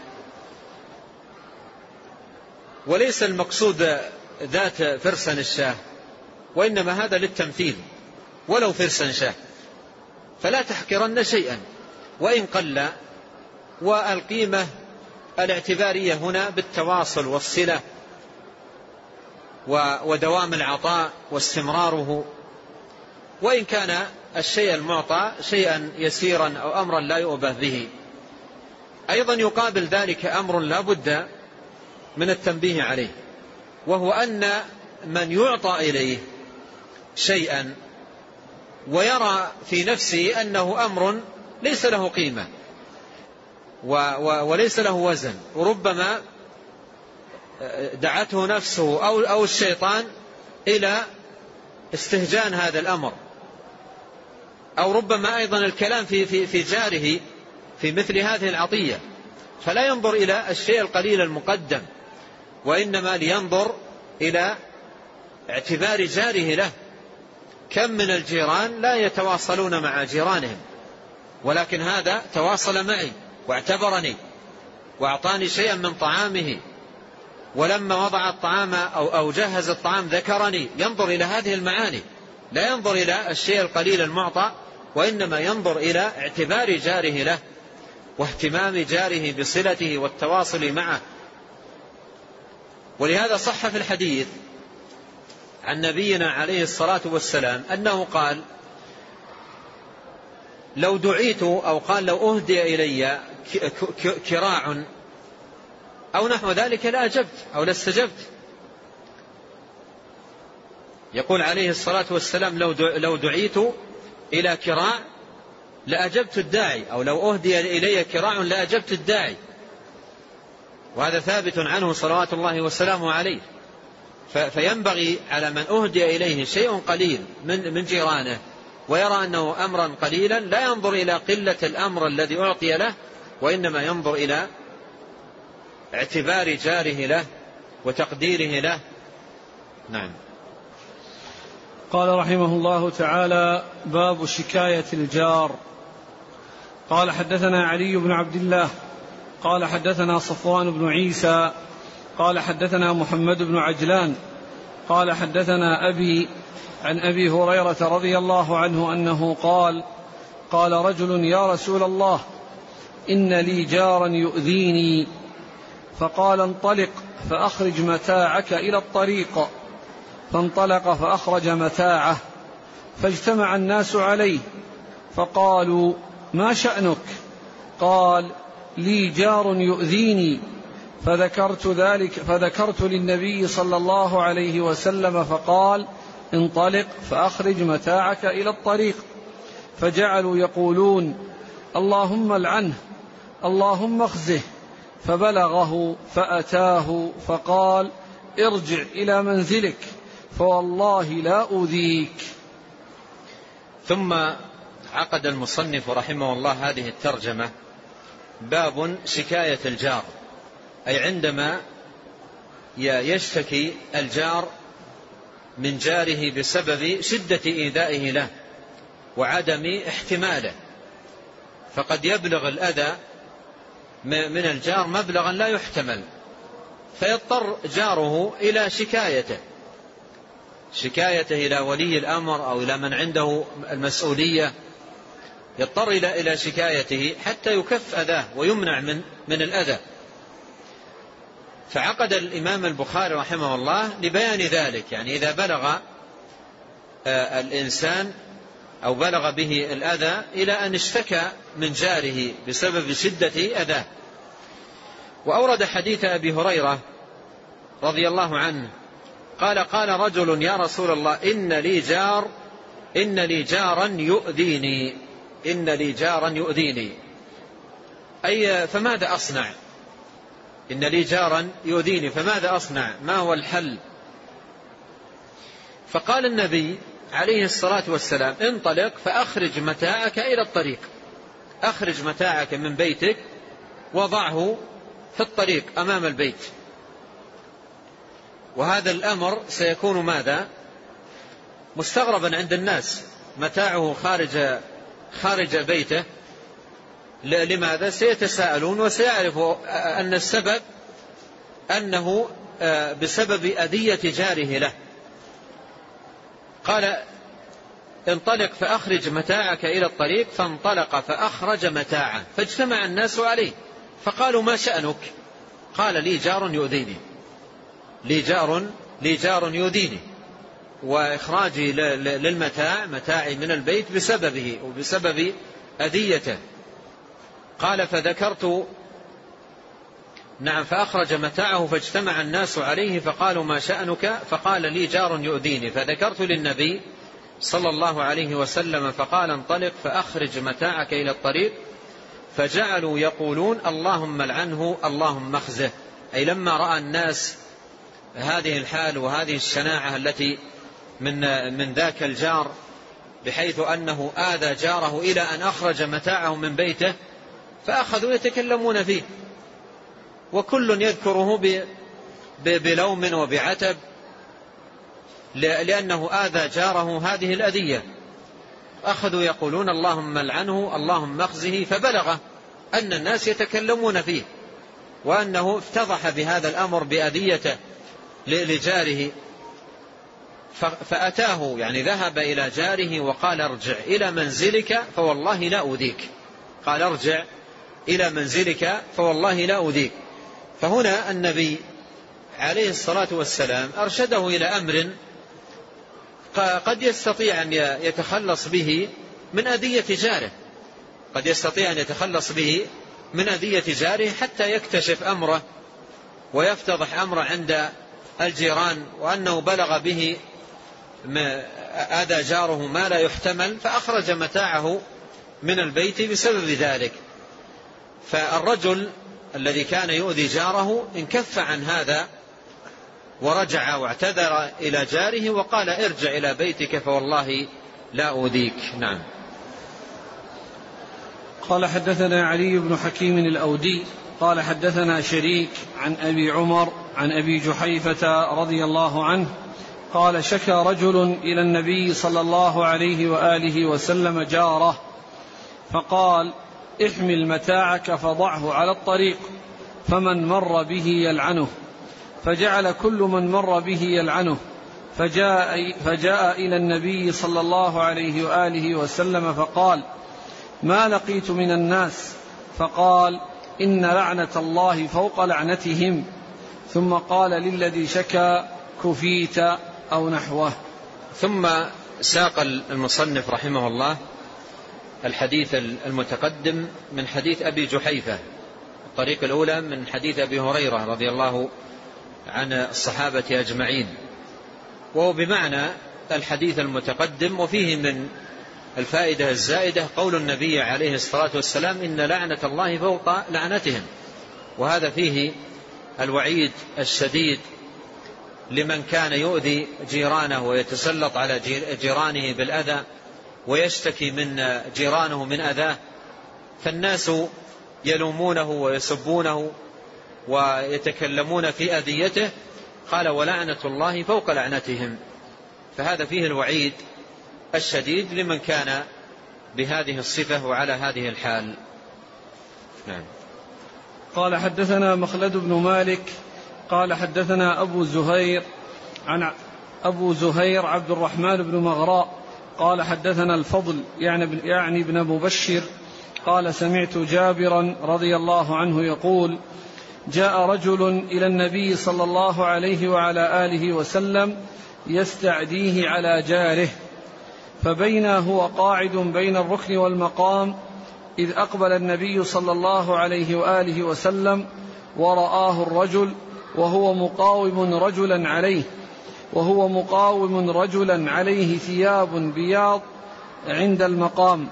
وليس المقصود ذات فرسا الشاه، وإنما هذا للتمثيل، ولو فرسا شاه، فلا تحقرن شيئا وإن قل. والقيمة الاعتبارية هنا بالتواصل والصلة ودوام العطاء واستمراره، وإن كان الشيء المعطى شيئا يسيرا أو أمرا لا يؤبه به. أيضا يقابل ذلك أمر لا بد من التنبيه عليه، وهو أن من يعطى إليه شيئا ويرى في نفسه أنه أمر ليس له قيمة وليس له وزن، وربما دعته نفسه أو, أو الشيطان إلى استهجان هذا الأمر، أو ربما أيضا الكلام في, في, في جاره في مثل هذه العطية، فلا ينظر إلى الشيء القليل المقدم، وإنما لينظر إلى اعتبار جاره له. كم من الجيران لا يتواصلون مع جيرانهم، ولكن هذا تواصل معي واعتبرني وأعطاني شيئا من طعامه، ولما وضع الطعام أو, أو جهز الطعام ذكرني. ينظر إلى هذه المعاني، لا ينظر إلى الشيء القليل المعطى، وإنما ينظر إلى اعتبار جاره له واهتمام جاره بصلته والتواصل معه. ولهذا صح في الحديث عن نبينا عليه الصلاة والسلام أنه قال: لو دعيت، أو قال لو أهدي إلي كراع أو نحو ذلك لأجبت أو لاستجبت. يقول عليه الصلاة والسلام: لو دعيت إلى كراع لأجبت الداعي، أو لو أهدي إلي كراع لأجبت الداعي. وهذا ثابت عنه صلوات الله وسلامه عليه. فينبغي على من أهدي إليه شيء قليل من من جيرانه ويرى أنه أمرا قليلا لا ينظر إلى قلة الأمر الذي أعطي له، وإنما ينظر إلى اعتبار جاره له وتقديره له. نعم. قال رحمه الله تعالى: باب شكاية الجار. قال حدثنا علي بن عبد الله قال حدثنا صفوان بن عيسى قال حدثنا محمد بن عجلان قال حدثنا أبي عن أبي هريرة رضي الله عنه أنه قال: قال رجل: يا رسول الله، إن لي جارا يؤذيني. فقال: انطلق فأخرج متاعك إلى الطريق. فانطلق فأخرج متاعه، فاجتمع الناس عليه فقالوا: ما شأنك؟ قال: لي جار يؤذيني، فذكرت ذلك فذكرت للنبي صلى الله عليه وسلم فقال انطلق فأخرج متاعك إلى الطريق. فجعلوا يقولون اللهم العنه اللهم اخزه. فبلغه فأتاه فقال ارجع إلى منزلك فوالله لا أؤذيك. ثم عقد المصنف رحمه الله هذه الترجمة باب شكاية الجار، أي عندما يشتكي الجار من جاره بسبب شدة إيذائه له وعدم احتماله، فقد يبلغ الأذى من الجار مبلغا لا يحتمل، فيضطر جاره إلى شكايته شكايته إلى ولي الأمر أو إلى من عنده المسؤولية، يضطر إلى شكايته حتى يكف أذاه ويمنع من من الأذى. فعقد الإمام البخاري رحمه الله لبيان ذلك، يعني إذا بلغ الإنسان أو بلغ به الأذى إلى أن اشتكى من جاره بسبب شدة أذاه. وأورد حديث أبي هريرة رضي الله عنه قال قال رجل يا رسول الله إن لي جار إن لي جارا يؤذيني إن لي جارا يؤذيني أي فماذا أصنع؟ إن لي جارا يؤذيني فماذا أصنع؟ ما هو الحل؟ فقال النبي عليه الصلاة والسلام انطلق فأخرج متاعك إلى الطريق، أخرج متاعك من بيتك وضعه في الطريق أمام البيت. وهذا الأمر سيكون ماذا؟ مستغربا عند الناس، متاعه خارج خارج بيته، لماذا؟ سيتساءلون وسيعرفوا أن السبب أنه بسبب أذية جاره له. قال انطلق فأخرج متاعك إلى الطريق، فانطلق فأخرج متاعه فاجتمع الناس عليه فقالوا ما شأنك؟ قال لي جار يؤذيني لي جار لي جار يؤذيني وإخراجي للمتاع متاعي من البيت بسببه وبسبب أذيته. قال فذكرت نعم فأخرج متاعه فاجتمع الناس عليه فقالوا ما شأنك؟ فقال لي جار يؤذيني. فذكرت للنبي صلى الله عليه وسلم فقال انطلق فأخرج متاعك إلى الطريق. فجعلوا يقولون اللهم العنه اللهم اخزه، أي لما رأى الناس هذه الحال وهذه الشناعة التي من من ذاك الجار بحيث أنه آذى جاره إلى أن أخرج متاعه من بيته، فأخذوا يتكلمون فيه وكل يذكره بلوم وبعتب لأنه آذى جاره هذه الأذية. أخذوا يقولون اللهم العنه اللهم اخزه، فبلغ أن الناس يتكلمون فيه وأنه افتضح بهذا الأمر بأذيته لجاره. فأتاه يعني ذهب إلى جاره وقال ارجع إلى منزلك فوالله لا أؤذيك. قال ارجع إلى منزلك فوالله لا أؤذيك. فهنا النبي عليه الصلاة والسلام أرشده إلى أمر قد يستطيع أن يتخلص به من أذية جاره، قد يستطيع أن يتخلص به من أذية جاره حتى يكتشف أمره ويفتضح أمره عند الجيران وأنه بلغ به آذى جاره ما لا يحتمل، فأخرج متاعه من البيت بسبب ذلك. فالرجل الذي كان يؤذي جاره انكف عن هذا ورجع واعتذر إلى جاره وقال ارجع إلى بيتك فوالله لا أؤذيك. نعم. قال حدثنا علي بن حكيم الأودي قال حدثنا شريك عن أبي عمر عن أبي جحيفة رضي الله عنه قال شكى رجل إلى النبي صلى الله عليه وآله وسلم جاره فقال احمل متاعك فضعه على الطريق فمن مر به يلعنه، فجعل كل من مر به يلعنه. فجاء, فجاء إلى النبي صلى الله عليه وآله وسلم فقال ما لقيت من الناس؟ فقال إن لعنة الله فوق لعنتهم. ثم قال للذي شكى كفيت أو نحوه. ثم ساق المصنف رحمه الله الحديث المتقدم من حديث أبي جحيفة الطريق الأولى من حديث أبي هريرة رضي الله عن الصحابة أجمعين، وهو بمعنى الحديث المتقدم. وفيه من الفائدة الزائدة قول النبي عليه الصلاة والسلام إن لعنة الله فوق لعنتهم، وهذا فيه الوعيد الشديد لمن كان يؤذي جيرانه ويتسلط على جيرانه بالأذى ويشتكي من جيرانه من أذاه، فالناس يلومونه ويسبونه ويتكلمون في أذيته، قال ولعنة الله فوق لعنتهم. فهذا فيه الوعيد الشديد لمن كان بهذه الصفة وعلى هذه الحال. نعم. قال حدثنا مخلد بن مالك قال حدثنا أبو زهير عن أبو زهير عبد الرحمن بن مغراء قال حدثنا الفضل يعني يعني ابن مبشر قال سمعت جابرا رضي الله عنه يقول جاء رجل إلى النبي صلى الله عليه وعلى آله وسلم يستعديه على جاره، فبينا هو قاعد بين الركن والمقام إذ أقبل النبي صلى الله عليه وآله وسلم ورآه الرجل وهو مقاوم رجلا عليه وهو مقاوم رجلا عليه ثياب بياض عند المقام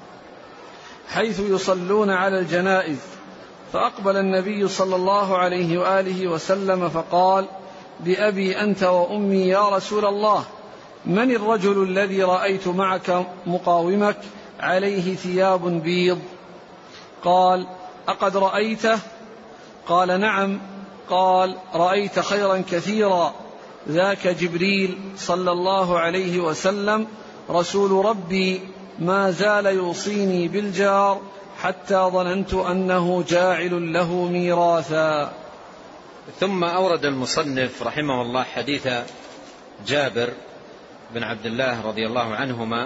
حيث يصلون على الجنائز، فأقبل النبي صلى الله عليه وآله وسلم فقال بأبي أنت وأمي يا رسول الله، من الرجل الذي رأيت معك مقاومك عليه ثياب بيض؟ قال أقد رأيته؟ قال نعم. قال رأيت خيرا كثيرا، ذاك جبريل صلى الله عليه وسلم رسول ربي ما زال يوصيني بالجار حتى ظننت أنه جاعل له ميراثا. ثم أورد المصنف رحمه الله حديث جابر بن عبد الله رضي الله عنهما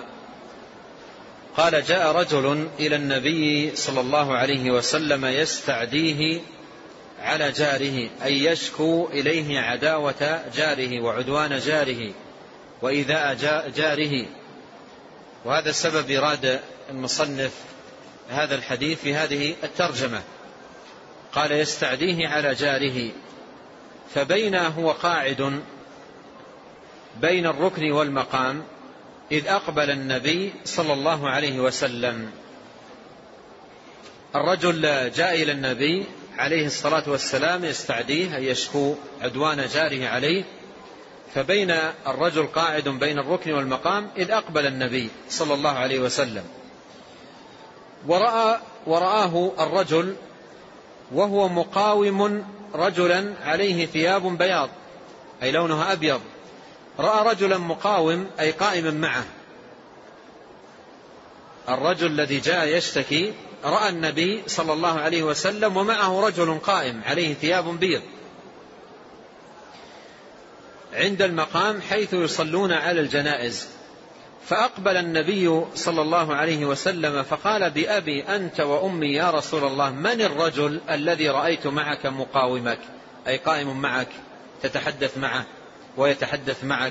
قال جاء رجل إلى النبي صلى الله عليه وسلم يستعديه على جاره، أي يشكو إليه عداوة جاره وعدوان جاره وإيذاء جاره. وهذا السبب إراد المصنف هذا الحديث في هذه الترجمة. قال يستعديه على جاره، فبينا هو قاعد بين الركن والمقام إذ أقبل النبي صلى الله عليه وسلم. الرجل جاء إلى النبي عليه الصلاة والسلام يستعديه أي يشكو عدوان جاره عليه، فبين الرجل قاعد بين الركن والمقام إذ أقبل النبي صلى الله عليه وسلم ورأى ورآه الرجل وهو مقاوم رجلا عليه ثياب بياض أي لونها أبيض. رأى رجلا مقاوم أي قائما معه. الرجل الذي جاء يشتكي رأى النبي صلى الله عليه وسلم ومعه رجل قائم عليه ثياب بيض عند المقام حيث يصلون على الجنائز، فأقبل النبي صلى الله عليه وسلم فقال بأبي أنت وأمي يا رسول الله، من الرجل الذي رأيت معك مقاومك أي قائم معك تتحدث معه ويتحدث معك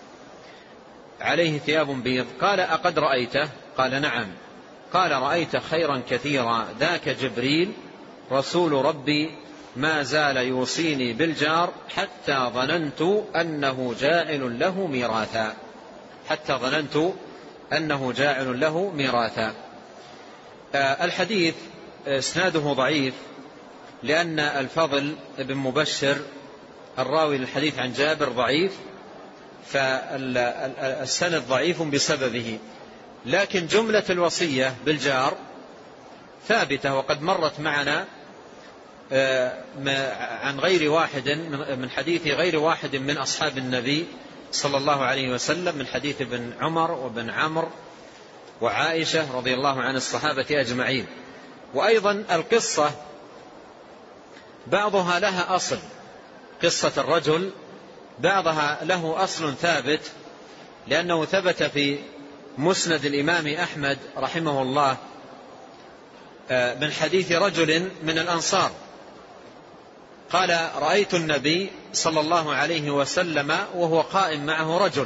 عليه ثياب بيض؟ قال أقد رأيته؟ قال نعم. قال رأيت خيرا كثيرا، ذاك جبريل رسول ربي ما زال يوصيني بالجار حتى ظننت أنه جاعل له ميراثا حتى ظننت أنه جاعل له ميراثا. الحديث اسناده ضعيف لأن الفضل بن مبشر الراوي للحديث عن جابر ضعيف، فالسند ضعيف بسببه، لكن جملة الوصية بالجار ثابتة وقد مرت معنا عن غير واحد من حديث غير واحد من أصحاب النبي صلى الله عليه وسلم من حديث ابن عمر وابن عمرو وعائشة رضي الله عن الصحابة أجمعين. وأيضا القصة بعضها لها أصل، قصة الرجل بعضها له أصل ثابت، لأنه ثبت في مسند الإمام أحمد رحمه الله من حديث رجل من الأنصار قال رأيت النبي صلى الله عليه وسلم وهو قائم معه رجل،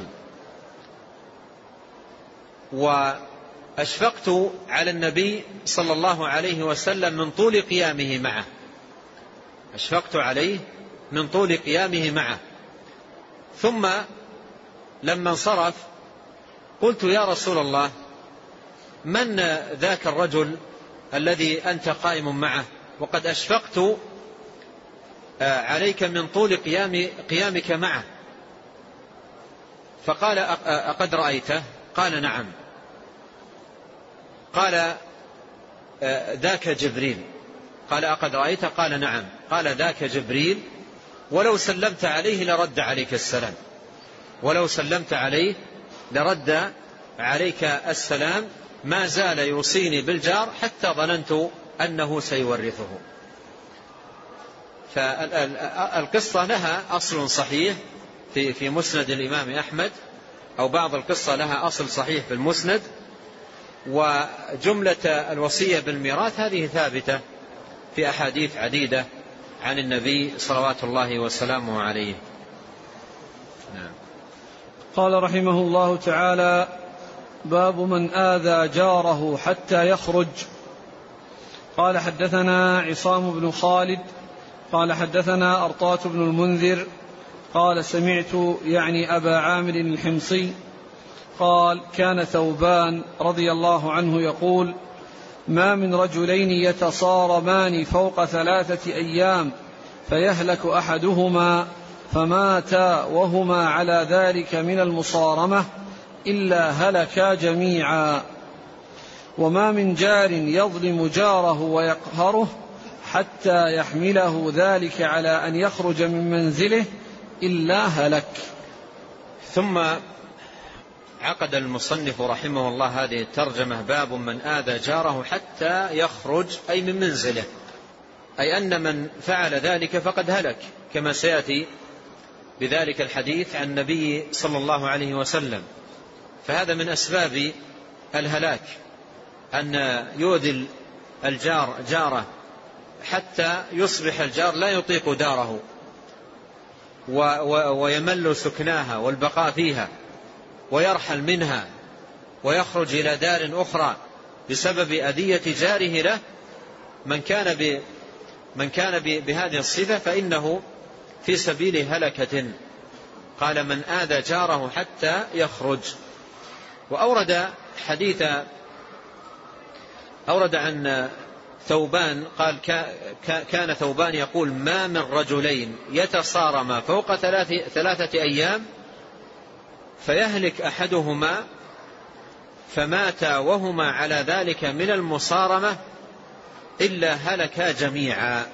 وأشفقت على النبي صلى الله عليه وسلم من طول قيامه معه، أشفقت عليه من طول قيامه معه. ثم لما انصرف قلت يا رسول الله من ذاك الرجل الذي أنت قائم معه وقد أشفقت عليك من طول قيام قيامك معه؟ فقال أقد رأيته؟ قال نعم. قال ذاك جبريل. قال أقد رأيته؟ قال نعم. قال ذاك جبريل ولو سلمت عليه لرد عليك السلام، ولو سلمت عليه لرد عليك السلام، ما زال يوصيني بالجار حتى ظننت أنه سيورثه. فالقصة لها أصل صحيح في في مسند الإمام أحمد، أو بعض القصة لها أصل صحيح في المسند، وجملة الوصية بالميراث هذه ثابتة في أحاديث عديدة عن النبي صلوات الله وسلامه عليه. نعم. قال رحمه الله تعالى: باب من آذى جاره حتى يخرج. قال حدثنا عصام بن خالد قال حدثنا أرطاة بن المنذر قال سمعت يعني أبا عامر الحمصي قال كان ثوبان رضي الله عنه يقول: ما من رجلين يتصارمان فوق ثلاثة أيام فيهلك أحدهما فماتا وهما على ذلك من المصارمة إلا هلكا جميعا. وما من جار يظلم جاره ويقهره حتى يحمله ذلك على أن يخرج من منزله إلا هلك. ثم عقد المصنف رحمه الله هذه الترجمة: باب من آذى جاره حتى يخرج، أي من منزله، أي أن من فعل ذلك فقد هلك، كما سيأتي بذلك الحديث عن النبي صلى الله عليه وسلم. فهذا من أسباب الهلاك، أن يؤذي الجار جاره حتى يصبح الجار لا يطيق داره ويمل سكناها والبقاء فيها ويرحل منها ويخرج إلى دار أخرى بسبب أذية جاره له. من كان ب من كان بهذه الصفة فإنه في سبيل هلكة. قال: من آذى جاره حتى يخرج. وأورد حديث أورد عن ثوبان قال: كان ثوبان يقول: ما من رجلين يتصارما فوق ثلاثة أيام فيهلك أحدهما فماتا وهما على ذلك من المصارمة إلا هلكا جميعا.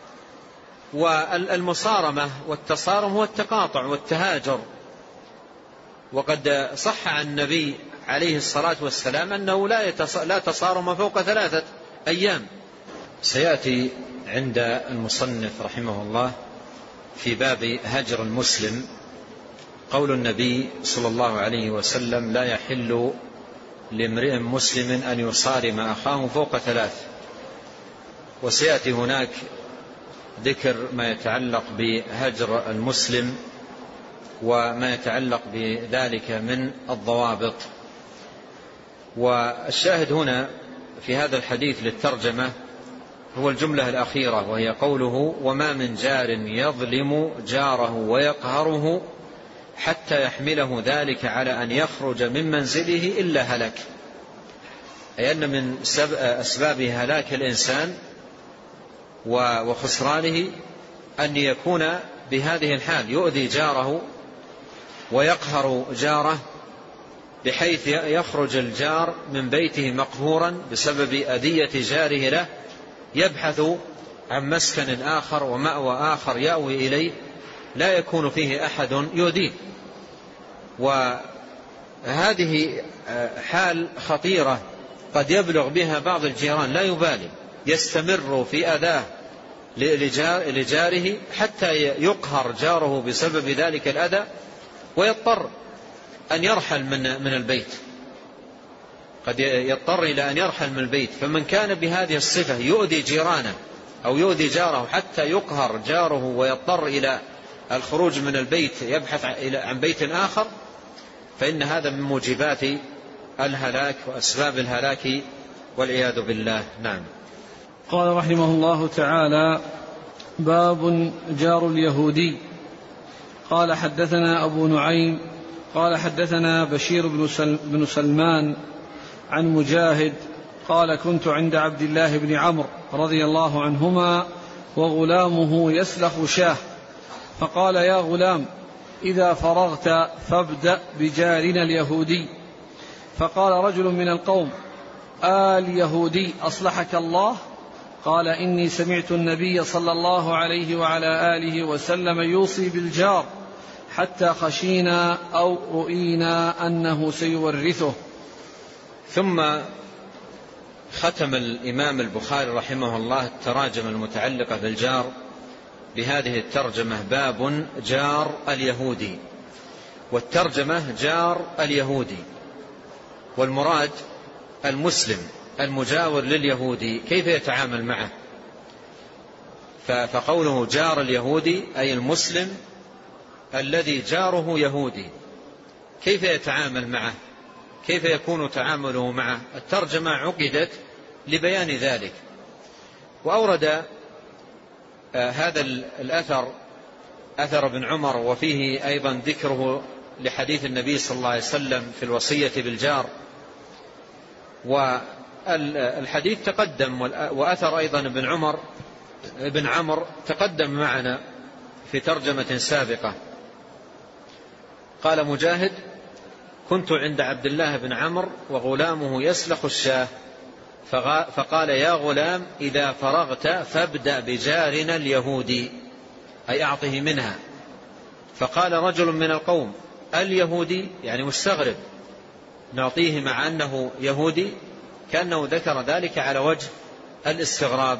والمصارمة والتصارم هو التقاطع والتهاجر، وقد صح عن النبي عليه الصلاة والسلام أنه لا تصارم فوق ثلاثة أيام. سيأتي عند المصنف رحمه الله في باب هجر المسلم قول النبي صلى الله عليه وسلم: لا يحل لامرئ مسلم أن يصارم أخاه فوق ثلاث. وسيأتي هناك ذكر ما يتعلق بهجر المسلم وما يتعلق بذلك من الضوابط. والشاهد هنا في هذا الحديث للترجمة هو الجملة الأخيرة، وهي قوله: وما من جار يظلم جاره ويقهره حتى يحمله ذلك على أن يخرج من منزله إلا هلك. أي أن من أسباب هلاك الإنسان وخسرانه أن يكون بهذه الحال، يؤذي جاره ويقهر جاره بحيث يخرج الجار من بيته مقهورا بسبب أذية جاره له، يبحث عن مسكن آخر ومأوى آخر يأوي إليه لا يكون فيه أحد يؤذيه. وهذه حال خطيرة قد يبلغ بها بعض الجيران لا يبالي، يستمر في أذاه لجاره حتى يقهر جاره بسبب ذلك الأذى ويضطر أن يرحل من من البيت، قد يضطر إلى أن يرحل من البيت. فمن كان بهذه الصفة يؤذي جيرانه أو يؤذي جاره حتى يقهر جاره ويضطر إلى الخروج من البيت يبحث عن بيت آخر، فإن هذا من موجبات الهلاك وأسباب الهلاك والعياذ بالله. نعم. قال رحمه الله تعالى: باب جار اليهودي. قال حدثنا أبو نعيم قال حدثنا بشير بن سلمان عن مجاهد قال كنت عند عبد الله بن عمرو رضي الله عنهما وغلامه يسلخ شاه، فقال يا غلام إذا فرغت فابدأ بجارنا اليهودي. فقال رجل من القوم آل يهودي أصلحك الله؟ قال إني سمعت النبي صلى الله عليه وعلى آله وسلم يوصي بالجار حتى خشينا أو رؤينا أنه سيورثه. ثم ختم الإمام البخاري رحمه الله التراجم المتعلقة بالجار بهذه الترجمة: باب جار اليهودي. والترجمة جار اليهودي، والمراد المسلم المجاور لليهودي كيف يتعامل معه. فقوله جار اليهودي أي المسلم الذي جاره يهودي كيف يتعامل معه، كيف يكون تعامله معه. الترجمة عقدت لبيان ذلك. وأورد هذا الأثر أثر ابن عمر، وفيه أيضا ذكره لحديث النبي صلى الله عليه وسلم في الوصية بالجار. والحديث تقدم، وأثر أيضا ابن عمر ابن عمر تقدم معنا في ترجمة سابقة. قال مجاهد: كنت عند عبد الله بن عمرو وغلامه يسلخ الشاه، فقال يا غلام إذا فرغت فابدأ بجارنا اليهودي، أي أعطه منها. فقال رجل من القوم اليهودي، يعني مستغرب نعطيه مع أنه يهودي، كأنه ذكر ذلك على وجه الاستغراب.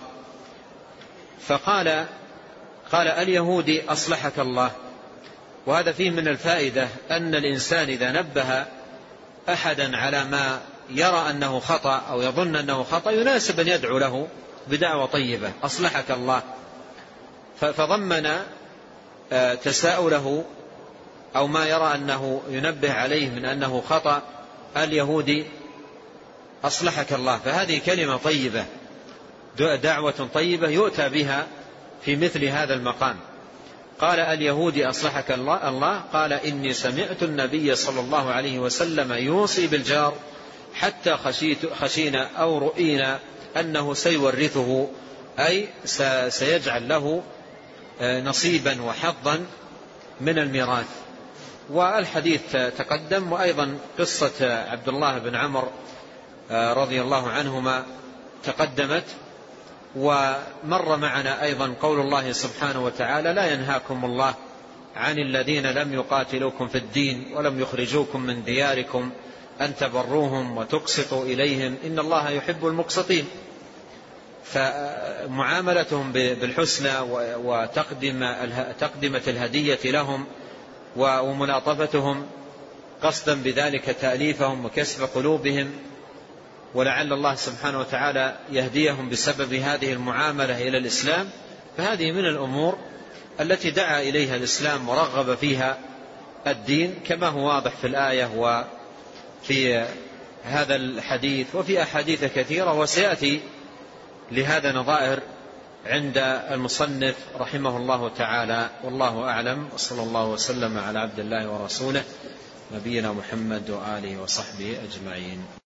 فقال قال اليهودي أصلحك الله. وهذا فيه من الفائدة أن الإنسان إذا نبه أحدا على ما يرى أنه خطأ أو يظن أنه خطأ يناسب أن يدعو له بدعوة طيبة: أصلحك الله. فضمن تساؤله أو ما يرى أنه ينبه عليه من أنه خطأ اليهودي أصلحك الله. فهذه كلمة طيبة، دعوة طيبة يؤتى بها في مثل هذا المقام. قال اليهودي أصلحك الله. قال إني سمعت النبي صلى الله عليه وسلم يوصي بالجار حتى خشينا أو رؤينا أنه سيورثه، أي سيجعل له نصيبا وحظا من الميراث. والحديث تقدم، وأيضا قصة عبد الله بن عمرو رضي الله عنهما تقدمت. ومر معنا أيضا قول الله سبحانه وتعالى: لا ينهاكم الله عن الذين لم يقاتلوكم في الدين ولم يخرجوكم من دياركم أن تبروهم وتقسطوا إليهم إن الله يحب المقسطين. فمعاملتهم بالحسنى وتقدمة الهدية لهم وملاطفتهم قصدا بذلك تأليفهم وكسب قلوبهم، ولعل الله سبحانه وتعالى يهديهم بسبب هذه المعاملة إلى الإسلام. فهذه من الأمور التي دعا إليها الإسلام ورغب فيها الدين، كما هو واضح في الآية وفي هذا الحديث وفي أحاديث كثيرة، وسيأتي لهذا نظائر عند المصنف رحمه الله تعالى. والله أعلم، وصلى الله وسلم على عبد الله ورسوله نبينا محمد وآله وصحبه أجمعين.